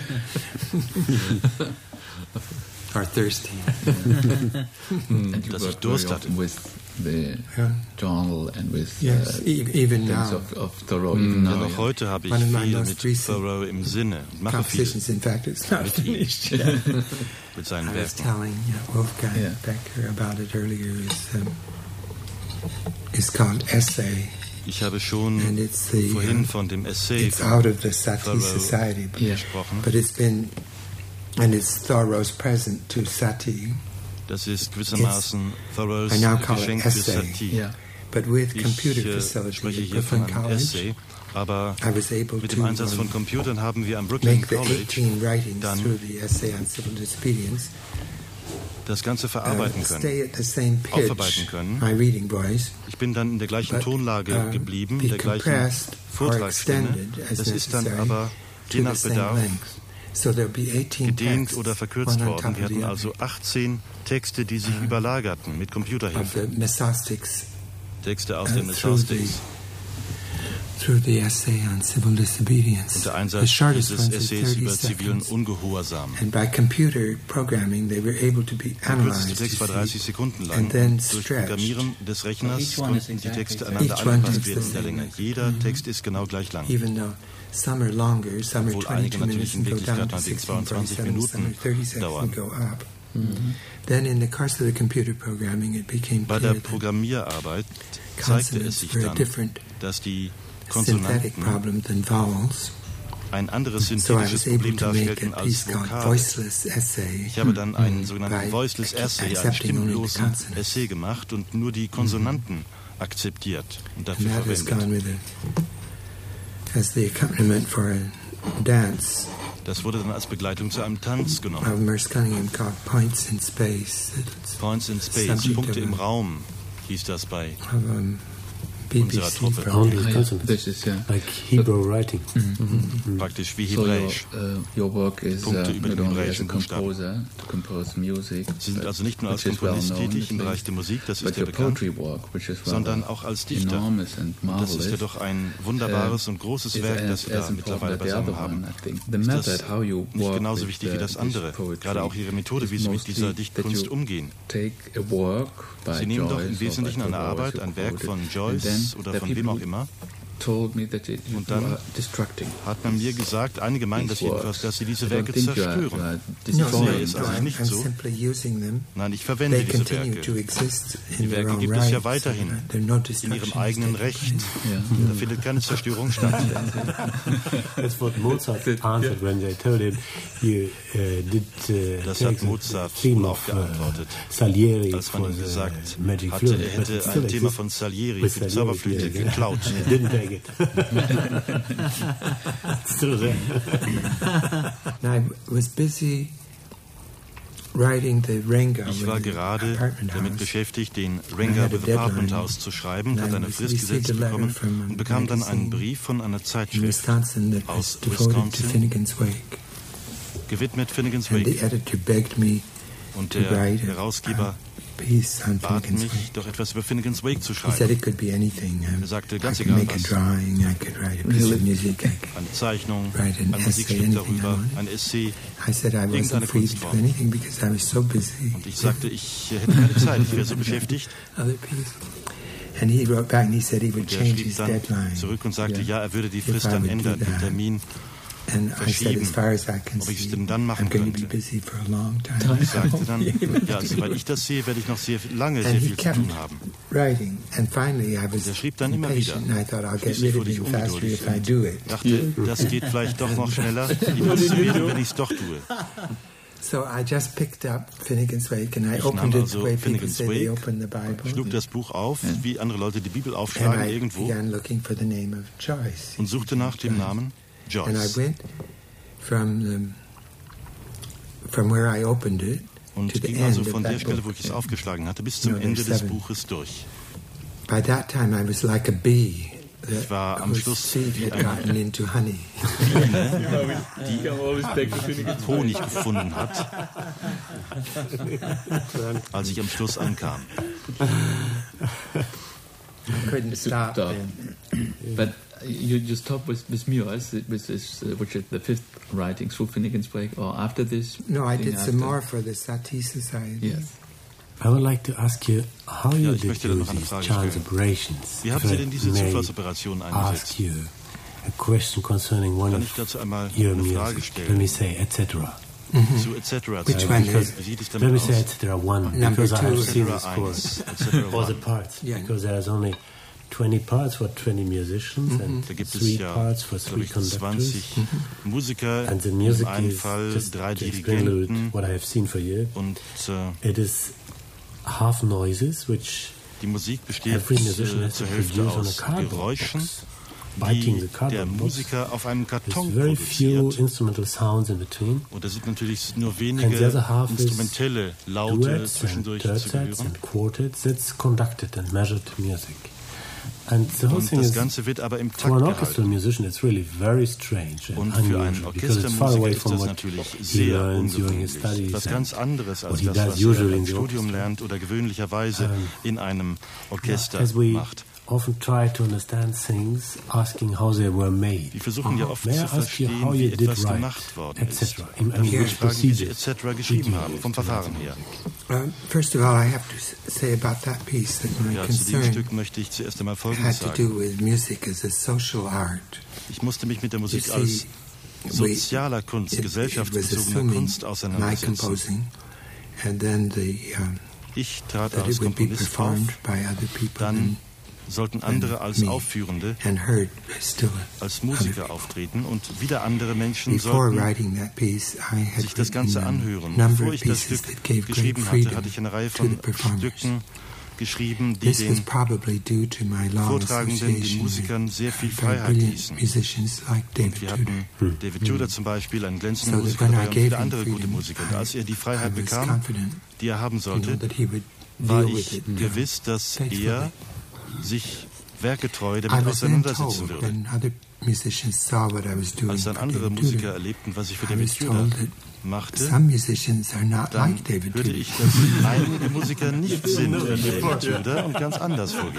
Speaker 6: Or thirsty.
Speaker 5: And you
Speaker 7: Dass ich
Speaker 5: work
Speaker 7: Durst
Speaker 5: very
Speaker 7: hatte.
Speaker 5: often with the
Speaker 6: Yeah.
Speaker 5: journal and with
Speaker 6: Yes,
Speaker 5: uh,
Speaker 6: e- even
Speaker 5: things
Speaker 6: now.
Speaker 5: of, of Thoreau. Even
Speaker 7: Ja,
Speaker 5: now,
Speaker 7: noch
Speaker 5: yeah.
Speaker 7: heute habe ich
Speaker 6: One of my
Speaker 7: viel
Speaker 6: most
Speaker 7: mit
Speaker 6: recent
Speaker 7: Thoreau im Sinne und mache viel
Speaker 6: Compositions, in fact, it's not
Speaker 7: mit ihm.
Speaker 6: finished yet.
Speaker 7: mit seinen
Speaker 6: I was
Speaker 7: Werken.
Speaker 6: telling uh, Wolfgang
Speaker 5: Yeah.
Speaker 6: Becker about it earlier. It's, um, it's called Essay,
Speaker 7: Ich habe schon
Speaker 6: and it's the
Speaker 7: vorhin
Speaker 6: uh,
Speaker 7: von dem Essay
Speaker 6: it's
Speaker 7: von
Speaker 6: out of the Sati
Speaker 7: Thoreau
Speaker 6: Society, but,
Speaker 5: Yeah.
Speaker 7: gesprochen.
Speaker 6: but it's been and it's Thoreau's present to Sati,
Speaker 7: Das ist gewissermaßen Thoreaus
Speaker 6: I now call it
Speaker 7: Geschenk für
Speaker 6: Essay.
Speaker 7: Satie.
Speaker 5: Yeah.
Speaker 6: but with
Speaker 7: Ich
Speaker 6: computer
Speaker 7: äh,
Speaker 6: facility
Speaker 7: spreche
Speaker 6: at
Speaker 7: hier von
Speaker 6: Brooklyn
Speaker 7: einem
Speaker 6: College.
Speaker 7: Essay, aber
Speaker 6: I was able
Speaker 7: mit
Speaker 6: to
Speaker 7: dem Einsatz von
Speaker 6: um,
Speaker 7: Computern haben wir am Brooklyn
Speaker 6: make the
Speaker 7: College
Speaker 6: eighteen writings
Speaker 7: dann
Speaker 6: through the essay on civil disobedience
Speaker 7: das Ganze
Speaker 6: uh,
Speaker 7: verarbeiten können.
Speaker 6: stay at the same pitch,
Speaker 7: Aufarbeiten können.
Speaker 6: my reading voice,
Speaker 7: Ich bin dann in der gleichen
Speaker 6: but,
Speaker 7: Tonlage
Speaker 6: uh,
Speaker 7: geblieben,
Speaker 6: be
Speaker 7: der gleichen
Speaker 6: compressed or
Speaker 7: Vortragsstimme.
Speaker 6: extended as
Speaker 7: Das ist dann
Speaker 6: necessary
Speaker 7: aber je
Speaker 6: to
Speaker 7: nach
Speaker 6: the same
Speaker 7: Bedarf
Speaker 6: length. So there'll be eighteen
Speaker 7: gedehnt
Speaker 6: texts,
Speaker 7: oder verkürzt
Speaker 6: one on
Speaker 7: worden.
Speaker 6: top
Speaker 7: Wir
Speaker 6: of the
Speaker 7: hatten
Speaker 6: other,
Speaker 7: also achtzehn Texte, die sich überlagerten mit
Speaker 6: of
Speaker 7: Computerhilfe.
Speaker 6: the Mesostics
Speaker 7: Texte aus
Speaker 6: uh,
Speaker 7: den
Speaker 6: through the
Speaker 7: Mesostics.
Speaker 6: through the essay on civil disobedience.
Speaker 7: Unter
Speaker 6: The
Speaker 7: Einsatz
Speaker 6: shortest
Speaker 7: dieses
Speaker 6: ones are
Speaker 7: Essays
Speaker 6: thirty
Speaker 7: über zivilen
Speaker 6: seconds.
Speaker 7: Ungehorsam.
Speaker 6: And by computer programming, they were able to be
Speaker 7: Der kürzeste
Speaker 6: analyzed.
Speaker 7: Text war
Speaker 6: you
Speaker 7: dreißig
Speaker 6: see.
Speaker 7: Sekunden lang.
Speaker 6: And then
Speaker 7: Durch
Speaker 6: stretched.
Speaker 7: Programmieren des Rechners
Speaker 4: Each one is
Speaker 7: konnten die
Speaker 4: exactly
Speaker 7: Texte
Speaker 4: the
Speaker 7: einander
Speaker 6: Each one
Speaker 7: angepasst
Speaker 6: takes
Speaker 7: werden
Speaker 6: the
Speaker 7: in der
Speaker 6: same
Speaker 7: Länge.
Speaker 6: length.
Speaker 7: Jeder
Speaker 6: Mhm.
Speaker 7: Text ist genau gleich lang.
Speaker 6: Even though some are longer, some are
Speaker 7: Obwohl einige
Speaker 6: twenty-two
Speaker 7: natürlich
Speaker 6: minutes
Speaker 7: in
Speaker 6: and go
Speaker 7: Wirklichkeit
Speaker 6: down to
Speaker 7: meinetwegen
Speaker 6: sixteen
Speaker 7: zweiundzwanzig
Speaker 6: forty-seven, some are
Speaker 7: Minuten
Speaker 6: thirty seconds
Speaker 7: dauern.
Speaker 6: and go up. Then in the course of the computer programming, it became
Speaker 7: Bei
Speaker 6: clear
Speaker 7: der
Speaker 6: that
Speaker 7: Programmierarbeit zeigte es
Speaker 6: consonants
Speaker 7: sich
Speaker 6: were a
Speaker 7: dann,
Speaker 6: different
Speaker 7: dass die
Speaker 6: synthetic
Speaker 7: Konsonanten
Speaker 6: problem than vowels.
Speaker 7: ein anderes
Speaker 6: So I
Speaker 7: synthetisches
Speaker 6: was able
Speaker 7: Problem
Speaker 6: to make
Speaker 7: darstellten
Speaker 6: a
Speaker 7: als
Speaker 6: piece called
Speaker 7: Vokale.
Speaker 6: Voiceless Essay.
Speaker 7: Ich habe dann einen sogenannten
Speaker 6: By
Speaker 7: Voiceless Essay, einen
Speaker 6: accepting only the
Speaker 7: stimmlosen
Speaker 6: consonants.
Speaker 7: Essay gemacht und nur die Konsonanten akzeptiert und
Speaker 6: And
Speaker 7: dafür
Speaker 6: that has gone
Speaker 7: verwendet.
Speaker 6: with a, as the accompaniment for a dance
Speaker 7: Das wurde dann als Begleitung zu einem Tanz
Speaker 6: of
Speaker 7: genommen.
Speaker 6: Merce Cunningham called Points in Space. It's
Speaker 7: Points in Space,
Speaker 6: Subject
Speaker 7: Punkte
Speaker 6: of
Speaker 7: im
Speaker 6: a-
Speaker 7: Raum hieß das bei
Speaker 6: of um, B B
Speaker 7: unserer
Speaker 6: C
Speaker 7: Truppe.
Speaker 6: program.
Speaker 3: Only
Speaker 5: Ah, yeah,
Speaker 3: consonants.
Speaker 5: this is, yeah.
Speaker 3: Like Hebrew writing.
Speaker 7: praktisch wie
Speaker 5: So your,
Speaker 7: Hebräisch.
Speaker 5: uh, your work is uh,
Speaker 7: Punkte über
Speaker 5: not
Speaker 7: den
Speaker 5: only as a
Speaker 7: hebräischen Buchstaben.
Speaker 5: composer to compose music,
Speaker 7: Sie sind
Speaker 5: but-
Speaker 7: also nicht nur als
Speaker 5: which is well
Speaker 7: Komponist
Speaker 5: known,
Speaker 7: tätig im
Speaker 5: at
Speaker 7: Bereich
Speaker 5: least,
Speaker 7: der Musik, das
Speaker 5: but
Speaker 7: ist ja
Speaker 5: your
Speaker 7: bekannt,
Speaker 5: poetry work, which is
Speaker 7: sondern
Speaker 5: rather
Speaker 7: auch als Dichter.
Speaker 5: enormous and
Speaker 7: Und das ist ja
Speaker 5: marvelous,
Speaker 7: doch ein wunderbares und großes
Speaker 5: is
Speaker 7: Werk,
Speaker 5: as,
Speaker 7: das Sie
Speaker 5: as
Speaker 7: da
Speaker 5: important
Speaker 7: mittlerweile
Speaker 5: as the other
Speaker 7: beisammen haben.
Speaker 5: one, I think. The
Speaker 7: Ist
Speaker 5: method,
Speaker 7: das
Speaker 5: how you
Speaker 7: nicht
Speaker 5: work
Speaker 7: genauso
Speaker 5: with,
Speaker 7: wichtig wie
Speaker 5: uh,
Speaker 7: das
Speaker 5: this
Speaker 7: andere?
Speaker 5: poetry
Speaker 7: Gerade auch Ihre Methode,
Speaker 5: is
Speaker 7: wie Sie mit
Speaker 5: mostly
Speaker 7: dieser
Speaker 5: that
Speaker 7: Dichtkunst
Speaker 5: you
Speaker 7: umgehen.
Speaker 5: take a work by
Speaker 7: Sie nehmen doch
Speaker 5: Joyce
Speaker 7: im
Speaker 5: or
Speaker 7: Wesentlichen
Speaker 5: by
Speaker 7: eine
Speaker 5: Thoreau, as
Speaker 7: Arbeit,
Speaker 5: you
Speaker 7: ein Werk
Speaker 5: quoted,
Speaker 7: von
Speaker 5: and
Speaker 7: Joyce
Speaker 5: then
Speaker 7: oder
Speaker 5: the
Speaker 7: von wem
Speaker 5: people
Speaker 7: auch immer,
Speaker 5: told me that it, you
Speaker 7: Und dann
Speaker 5: are destructing.
Speaker 7: hat man mir gesagt, einige meinen das jedenfalls, dass sie diese Werke
Speaker 5: I don't think you are- you
Speaker 7: zerstören.
Speaker 5: are
Speaker 7: Das
Speaker 5: destroying
Speaker 7: ist also
Speaker 6: I'm,
Speaker 7: nicht
Speaker 6: I'm
Speaker 7: so.
Speaker 6: simply using them.
Speaker 7: Nein, ich verwende
Speaker 6: They
Speaker 7: diese
Speaker 6: continue to
Speaker 7: Werke.
Speaker 6: exist
Speaker 7: Die
Speaker 6: in their
Speaker 7: Werke
Speaker 6: own
Speaker 7: gibt es
Speaker 6: right.
Speaker 7: ja weiterhin
Speaker 6: So no
Speaker 7: in
Speaker 6: destruction
Speaker 7: ihrem
Speaker 6: is
Speaker 7: eigenen
Speaker 6: taking
Speaker 7: Recht.
Speaker 6: place.
Speaker 5: Yeah.
Speaker 7: Da findet keine Zerstörung statt.
Speaker 3: That's what Mozart answered when they told him you uh, did uh,
Speaker 7: Das
Speaker 3: take
Speaker 7: hat
Speaker 3: the
Speaker 7: Mozart
Speaker 3: theme
Speaker 7: wohl auch
Speaker 3: of uh,
Speaker 7: geantwortet,
Speaker 3: Salieri
Speaker 7: als man
Speaker 3: for
Speaker 7: ihm
Speaker 3: the
Speaker 7: gesagt
Speaker 3: Magic
Speaker 7: hatte,
Speaker 3: Flute,
Speaker 7: er
Speaker 3: but
Speaker 7: hätte
Speaker 3: it still
Speaker 7: ein Thema
Speaker 3: exists
Speaker 7: von Salieri
Speaker 3: with
Speaker 7: für die
Speaker 3: Salieri,
Speaker 7: Zauberflöte
Speaker 3: yeah.
Speaker 7: geklaut.
Speaker 3: Didn't take it. Still there.
Speaker 6: And I was busy writing the Renga
Speaker 7: Ich war
Speaker 6: with the
Speaker 7: gerade
Speaker 6: apartment
Speaker 7: damit
Speaker 6: house.
Speaker 7: beschäftigt, den
Speaker 6: I
Speaker 7: Renga
Speaker 6: had a
Speaker 7: with Apartment
Speaker 6: deadline.
Speaker 7: House zu schreiben,
Speaker 6: And
Speaker 7: hatte
Speaker 6: I
Speaker 7: eine
Speaker 6: was-
Speaker 7: Frist
Speaker 6: received
Speaker 7: gesetzt
Speaker 6: a letter
Speaker 7: bekommen
Speaker 6: from a
Speaker 7: und bekam dann einen
Speaker 6: magazine
Speaker 7: Brief von einer
Speaker 6: in
Speaker 7: Zeitschrift
Speaker 6: Wisconsin that was
Speaker 7: aus
Speaker 6: devoted to
Speaker 7: Wisconsin,
Speaker 6: Finnegan's Wake.
Speaker 7: gewidmet Finnegan's
Speaker 6: And the
Speaker 7: Wake.
Speaker 6: editor begged me
Speaker 7: Und
Speaker 6: to
Speaker 7: der
Speaker 6: write a,
Speaker 7: Herausgeber
Speaker 6: a piece on
Speaker 7: bat
Speaker 6: Finnegan's
Speaker 7: mich,
Speaker 6: Wake.
Speaker 7: doch etwas über Finnegan's Wake zu
Speaker 6: He said
Speaker 7: schreiben.
Speaker 6: it could be anything. Um,
Speaker 7: Er sagte,
Speaker 6: I
Speaker 7: ganz
Speaker 6: could
Speaker 7: egal
Speaker 6: make a
Speaker 7: was.
Speaker 6: drawing, I could write a piece of music. I, could,
Speaker 7: Eine Zeichnung,
Speaker 6: Write an
Speaker 7: ein
Speaker 6: essay,
Speaker 7: Musikstück
Speaker 6: anything I
Speaker 7: darüber,
Speaker 6: wanted.
Speaker 7: ein Essay.
Speaker 6: I said I wasn't
Speaker 7: Irgendeine
Speaker 6: free to do
Speaker 7: Kunstform.
Speaker 6: anything because I was so busy.
Speaker 7: Und ich sagte, ich hätte keine Zeit, ich wäre so beschäftigt.
Speaker 6: Other piece. And he wrote back and he said he would
Speaker 7: Und er
Speaker 6: change
Speaker 7: schrieb
Speaker 6: his
Speaker 7: dann
Speaker 6: deadline.
Speaker 7: zurück und sagte, ja, er würde die
Speaker 6: If
Speaker 7: Frist
Speaker 6: I
Speaker 7: dann
Speaker 6: would do
Speaker 7: ändern, den
Speaker 6: that.
Speaker 7: Termin
Speaker 6: And I said,
Speaker 7: verschieben,
Speaker 6: as far as I can
Speaker 7: ob ich es
Speaker 6: see,
Speaker 7: denn dann machen
Speaker 6: I'm going to be
Speaker 7: könnte.
Speaker 6: busy for a long time.
Speaker 7: Ich sagte dann, ja, soweit ich das sehe, werde ich noch sehr lange sehr
Speaker 6: And he
Speaker 7: viel zu
Speaker 6: kept
Speaker 7: tun haben.
Speaker 6: writing. And finally I was
Speaker 7: Er schrieb dann immer wieder.
Speaker 6: impatient and I thought I'll get
Speaker 7: Schließlich
Speaker 6: rid of
Speaker 7: wurde ich
Speaker 6: him faster
Speaker 7: ungeduldig
Speaker 6: if I do it.
Speaker 7: und dachte, das geht vielleicht doch noch schneller. Ich muss es werden, wenn ich es doch tue.
Speaker 6: So I just picked up Finnegan's Wake and I
Speaker 7: Ich
Speaker 6: opened
Speaker 7: nahm
Speaker 6: it the
Speaker 7: also
Speaker 6: way people
Speaker 7: Finnegan's
Speaker 6: say they
Speaker 7: Wake,
Speaker 6: open the Bible.
Speaker 7: schlug das Buch auf, wie andere Leute die Bibel
Speaker 6: And
Speaker 7: aufschlagen
Speaker 6: I
Speaker 7: irgendwo
Speaker 6: began looking for the name of Joyce.
Speaker 7: und suchte nach dem Namen
Speaker 6: And I
Speaker 7: Joyce.
Speaker 6: went from the, from where I opened it
Speaker 7: Und
Speaker 6: to the
Speaker 7: ging
Speaker 6: end
Speaker 7: also
Speaker 6: of
Speaker 7: von der
Speaker 6: that
Speaker 7: Stelle, wo
Speaker 6: book.
Speaker 7: ich es aufgeschlagen hatte, bis zum
Speaker 6: No,
Speaker 7: Ende
Speaker 6: there's
Speaker 7: des
Speaker 6: seven.
Speaker 7: Buches durch.
Speaker 6: By that time I was like a bee
Speaker 7: Ich
Speaker 6: that
Speaker 7: war am
Speaker 6: whose
Speaker 7: Schluss
Speaker 6: seed
Speaker 7: wie
Speaker 6: had
Speaker 7: eine
Speaker 6: gotten into honey.
Speaker 7: die Honig gefunden hat, als ich am Schluss ankam.
Speaker 6: I couldn't stop.
Speaker 5: Stop.
Speaker 6: then.
Speaker 5: But you, you stop with, with Muse, with this, uh, which is the fifth writing through Finnegan's Wake, or after this?
Speaker 6: No, I
Speaker 5: thing
Speaker 6: did
Speaker 5: after?
Speaker 6: some more for the Sati Society.
Speaker 5: Yes.
Speaker 3: I would like to ask you how
Speaker 7: Ja,
Speaker 3: you
Speaker 7: ich
Speaker 3: did
Speaker 7: möchte da noch
Speaker 3: use
Speaker 7: eine
Speaker 3: these
Speaker 7: Frage
Speaker 3: chance
Speaker 7: stellen.
Speaker 3: operations.
Speaker 7: Wie haben
Speaker 3: If
Speaker 7: Sie
Speaker 3: I
Speaker 7: denn diese
Speaker 3: may
Speaker 7: Zufallsoperationen eingesetzt?
Speaker 3: ask you a question concerning one
Speaker 7: Kann
Speaker 3: of
Speaker 7: ich dazu einmal
Speaker 3: your
Speaker 7: eine
Speaker 3: music?
Speaker 7: Frage
Speaker 3: Let
Speaker 7: stellen?
Speaker 3: me say, et cetera.
Speaker 7: Zu et cetera.
Speaker 6: Which
Speaker 7: zu-
Speaker 6: one
Speaker 3: because-
Speaker 7: Wie sieht es
Speaker 3: Let
Speaker 7: damit
Speaker 3: me
Speaker 7: aus?
Speaker 3: say et cetera one,
Speaker 6: Number
Speaker 3: because I have
Speaker 6: two.
Speaker 3: seen
Speaker 7: et
Speaker 3: this
Speaker 7: cetera
Speaker 3: course.
Speaker 7: eins, et cetera
Speaker 3: All the
Speaker 7: one.
Speaker 3: parts,
Speaker 6: Yeah.
Speaker 3: because there's only twenty parts for twenty musicians and
Speaker 7: Da gibt es
Speaker 3: three
Speaker 7: ja,
Speaker 3: parts for
Speaker 7: glaube
Speaker 3: three
Speaker 7: ich,
Speaker 3: conductors.
Speaker 7: zwanzig Musiker,
Speaker 3: And the
Speaker 7: im
Speaker 3: music
Speaker 7: einen
Speaker 3: is,
Speaker 7: Fall
Speaker 3: just
Speaker 7: drei
Speaker 3: to explain a little
Speaker 7: Dirigenten
Speaker 3: bit what I have seen for you,
Speaker 7: und äh,
Speaker 3: it is half noises, which
Speaker 7: die Musik besteht
Speaker 3: every musician
Speaker 7: äh,
Speaker 3: has to
Speaker 7: zur Hälfte
Speaker 3: produce on a
Speaker 7: aus
Speaker 3: cardboard
Speaker 7: Geräuschen,
Speaker 3: box, biting the
Speaker 7: die der
Speaker 3: cardboard box.
Speaker 7: Musiker auf einem
Speaker 3: There's
Speaker 7: Karton
Speaker 3: very few
Speaker 7: produziert.
Speaker 3: instrumental sounds in between.
Speaker 7: Und da sind natürlich nur
Speaker 3: And the
Speaker 7: wenige
Speaker 3: other half is
Speaker 7: instrumentelle Laute
Speaker 3: duets and
Speaker 7: zwischendurch zu
Speaker 3: tercets
Speaker 7: hören.
Speaker 3: and quartets. That's conducted and measured music. And the whole
Speaker 7: Und
Speaker 3: thing
Speaker 7: das
Speaker 3: is,
Speaker 7: Ganze wird aber im Takt
Speaker 3: for an orchestral
Speaker 7: gehalten.
Speaker 3: musician, it's really very strange and
Speaker 7: Und für einen
Speaker 3: unusual because it's far
Speaker 7: Orchestermusiker
Speaker 3: away
Speaker 7: ist
Speaker 3: from
Speaker 7: das
Speaker 3: what
Speaker 7: natürlich
Speaker 3: he
Speaker 7: sehr
Speaker 3: learns during
Speaker 7: ungewöhnlich.
Speaker 3: his studies
Speaker 7: Etwas
Speaker 3: and
Speaker 7: ganz anderes als
Speaker 3: what he
Speaker 7: das,
Speaker 3: does
Speaker 7: was er
Speaker 3: usually
Speaker 7: im
Speaker 3: in the
Speaker 7: Studium
Speaker 3: orchestra.
Speaker 7: lernt oder gewöhnlicherweise in einem Orchester
Speaker 3: As we
Speaker 7: macht.
Speaker 3: often try to understand things, asking how they were made.
Speaker 7: Die versuchen ja oft
Speaker 3: May I
Speaker 7: zu
Speaker 3: ask you
Speaker 7: verstehen,
Speaker 3: how
Speaker 7: wie
Speaker 3: you did
Speaker 7: etwas
Speaker 3: write,
Speaker 7: gemacht worden
Speaker 3: et
Speaker 7: ist.
Speaker 3: cetera. I mean,
Speaker 7: Ich
Speaker 3: which
Speaker 7: würde fragen, wie sie
Speaker 3: procedures
Speaker 7: et cetera
Speaker 3: did
Speaker 7: geschrieben
Speaker 3: you
Speaker 7: haben,
Speaker 3: use
Speaker 7: vom
Speaker 3: to write
Speaker 7: Verfahren
Speaker 3: the
Speaker 7: her.
Speaker 6: Um, first of all, I have to s- say about that piece that my
Speaker 7: Ja, zu diesem
Speaker 6: concern
Speaker 7: Stück möchte ich zuerst einmal Folgendes
Speaker 6: had to do
Speaker 7: sagen.
Speaker 6: with music as a social art.
Speaker 7: Ich musste mich mit der
Speaker 6: You
Speaker 7: Musik
Speaker 6: see,
Speaker 7: als
Speaker 6: we-
Speaker 7: sozialer Kunst,
Speaker 6: it, it was
Speaker 7: gesellschaftsbezogener
Speaker 6: assuming
Speaker 7: Kunst
Speaker 6: my
Speaker 7: auseinandersetzen.
Speaker 6: composing, and then the um,
Speaker 7: Ich trat
Speaker 6: that
Speaker 7: als
Speaker 6: it would be
Speaker 7: Komponist auf,
Speaker 6: performed by other people
Speaker 7: dann
Speaker 6: and,
Speaker 7: sollten andere als
Speaker 6: me.
Speaker 7: Aufführende,
Speaker 6: and heard still
Speaker 7: als
Speaker 6: other
Speaker 7: Musiker
Speaker 6: people.
Speaker 7: auftreten und wieder andere Menschen
Speaker 6: Before
Speaker 7: sollten
Speaker 6: writing that piece, I had
Speaker 7: sich das
Speaker 6: written
Speaker 7: Ganze
Speaker 6: a
Speaker 7: anhören.
Speaker 6: number
Speaker 7: Bevor
Speaker 6: of
Speaker 7: ich das
Speaker 6: pieces
Speaker 7: Stück
Speaker 6: that gave great
Speaker 7: geschrieben hatte,
Speaker 6: freedom
Speaker 7: hatte ich eine Reihe
Speaker 6: to
Speaker 7: von
Speaker 6: the performers.
Speaker 7: Stücken geschrieben, die
Speaker 6: This was
Speaker 7: den
Speaker 6: probably due to my long
Speaker 7: Vortragenden, den
Speaker 6: association
Speaker 7: Musikern sehr viel
Speaker 6: with very
Speaker 7: Freiheit
Speaker 6: brilliant
Speaker 7: ließen.
Speaker 6: musicians like
Speaker 7: Und
Speaker 6: David
Speaker 7: wir
Speaker 6: Tudor.
Speaker 7: hatten David Tudor zum Beispiel, einen glänzenden
Speaker 6: So that
Speaker 7: Musiker
Speaker 6: when I
Speaker 7: dabei und
Speaker 6: gave
Speaker 7: viele
Speaker 6: him
Speaker 7: andere gute
Speaker 6: freedom,
Speaker 7: Musiker. Und als er die
Speaker 6: I
Speaker 7: Freiheit
Speaker 6: was
Speaker 7: bekam,
Speaker 6: confident,
Speaker 7: die er haben
Speaker 6: you know,
Speaker 7: sollte,
Speaker 6: that he would
Speaker 7: war
Speaker 6: deal with
Speaker 7: ich
Speaker 6: it and
Speaker 7: gewiss, dass
Speaker 6: faithfully.
Speaker 7: er sich werketreu
Speaker 6: I
Speaker 7: damit
Speaker 6: was then
Speaker 7: auseinandersetzen
Speaker 6: told
Speaker 7: würde.
Speaker 6: when other musicians saw what I was doing
Speaker 7: Als dann
Speaker 6: for
Speaker 7: andere
Speaker 6: David
Speaker 7: Musiker
Speaker 6: Tudor,
Speaker 7: erlebten, was ich für
Speaker 6: I
Speaker 7: David
Speaker 6: was
Speaker 7: Tudor
Speaker 6: told that
Speaker 7: machte,
Speaker 6: some musicians are not
Speaker 7: dann
Speaker 6: like David
Speaker 7: hörte
Speaker 6: Tudor.
Speaker 7: ich, dass einige Musiker nicht sind wie David Tudor und ganz anders vorgehen.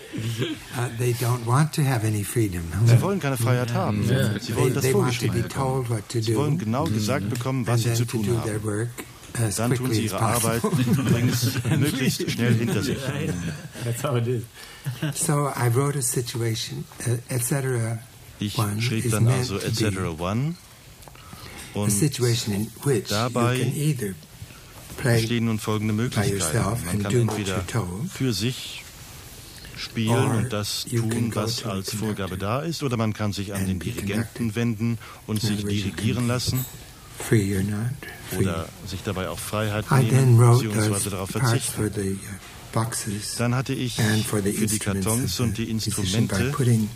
Speaker 6: Uh, they don't want to have any freedom.
Speaker 7: Sie wollen keine Freiheit haben. Sie
Speaker 6: They,
Speaker 7: wollen das
Speaker 6: they want to
Speaker 7: vorgeschrieben
Speaker 6: be
Speaker 7: bekommen.
Speaker 6: told what to
Speaker 7: Sie wollen
Speaker 6: do,
Speaker 7: genau gesagt bekommen, was
Speaker 6: and
Speaker 7: sie
Speaker 6: then
Speaker 7: zu
Speaker 6: to
Speaker 7: tun
Speaker 6: do their
Speaker 7: haben.
Speaker 6: work
Speaker 7: Dann tun sie ihre Arbeit übrigens möglichst schnell hinter sich.
Speaker 3: That's how it is.
Speaker 6: So I wrote a situation, uh, et cetera.
Speaker 7: Ich schrieb dann also et cetera One und dabei bestehen nun folgende Möglichkeiten. Man kann entweder für sich spielen und das tun, was als Vorgabe da ist, oder man kann sich an den Dirigenten wenden und sich dirigieren lassen oder sich dabei auch Freiheit nehmen bzw. darauf verzichten. Dann hatte ich für die Kartons und die Instrumente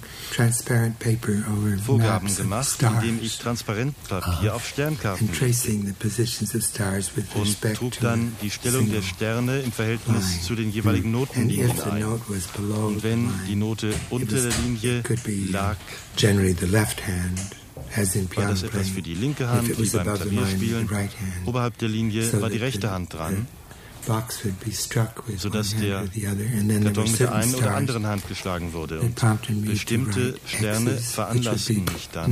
Speaker 7: Vorgaben gemacht, indem ich Transparentpapier auf Sternkarten legte und trug dann die Stellung der Sterne im Verhältnis zu den jeweiligen Notenlinien ein. Und wenn die Note unter der Linie lag, war das etwas für die linke Hand, wie beim Klavierspielen. Oberhalb der Linie war die rechte Hand dran, sodass der Karton mit der einen oder anderen Hand geschlagen wurde. Und bestimmte Sterne veranlassten mich dann,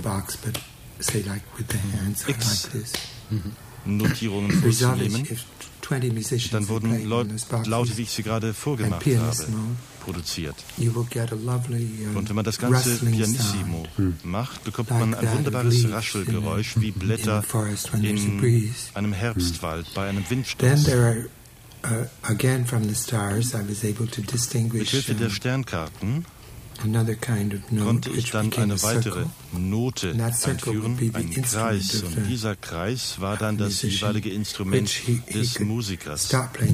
Speaker 7: X-Notierungen vorzunehmen. Dann wurden Laute, wie ich sie gerade vorgemacht habe, produziert. Und wenn man das Ganze pianissimo macht, bekommt man ein wunderbares Raschelgeräusch wie Blätter in einem Herbstwald bei einem Windstoß. Mit Hilfe der Sternkarten konnte ich dann eine weitere Note einführen, einen Kreis. Und dieser Kreis war dann das jeweilige Instrument des Musikers.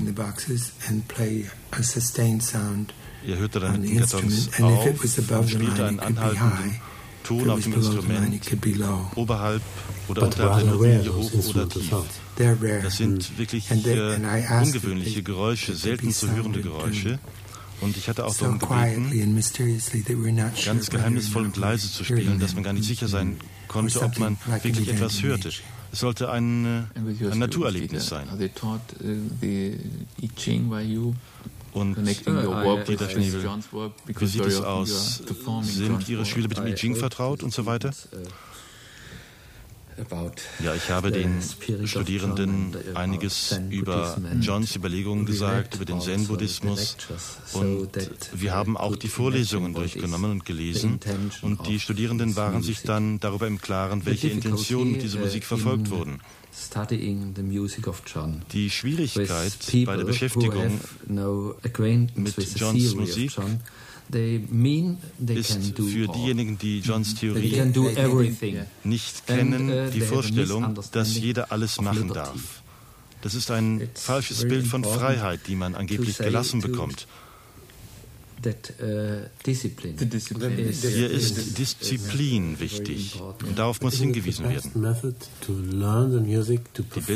Speaker 7: Er hörte dann mit den Kartons auf und spielte einen anhaltenden Ton auf dem Instrument, oberhalb oder unterhalb der Notenlinie, hoch oder tief. Das sind wirklich äh, ungewöhnliche Geräusche, selten zu hörende Geräusche. Und ich hatte auch darum gebeten, ganz geheimnisvoll und leise zu spielen, dass man gar nicht sicher sein konnte, ob man wirklich etwas hörte. Es sollte ein, ein Naturerlebnis sein. Und Dieter Schnebel, wie sieht es aus? Sind Ihre Schüler mit dem I Ching vertraut und so weiter? Ja, ich habe den Studierenden einiges über Johns Überlegungen gesagt, über den Zen-Buddhismus, und wir haben auch die Vorlesungen durchgenommen und gelesen, und die Studierenden waren sich dann darüber im Klaren, welche Intentionen diese Musik verfolgt wurden. Die Schwierigkeit bei der Beschäftigung mit Johns Musik ist für diejenigen, die Johns Theorie nicht kennen, die Vorstellung, dass jeder alles machen darf. Das ist ein falsches Bild von Freiheit, die man angeblich gelassen bekommt. Hier ist Disziplin wichtig und darauf muss hingewiesen werden. Die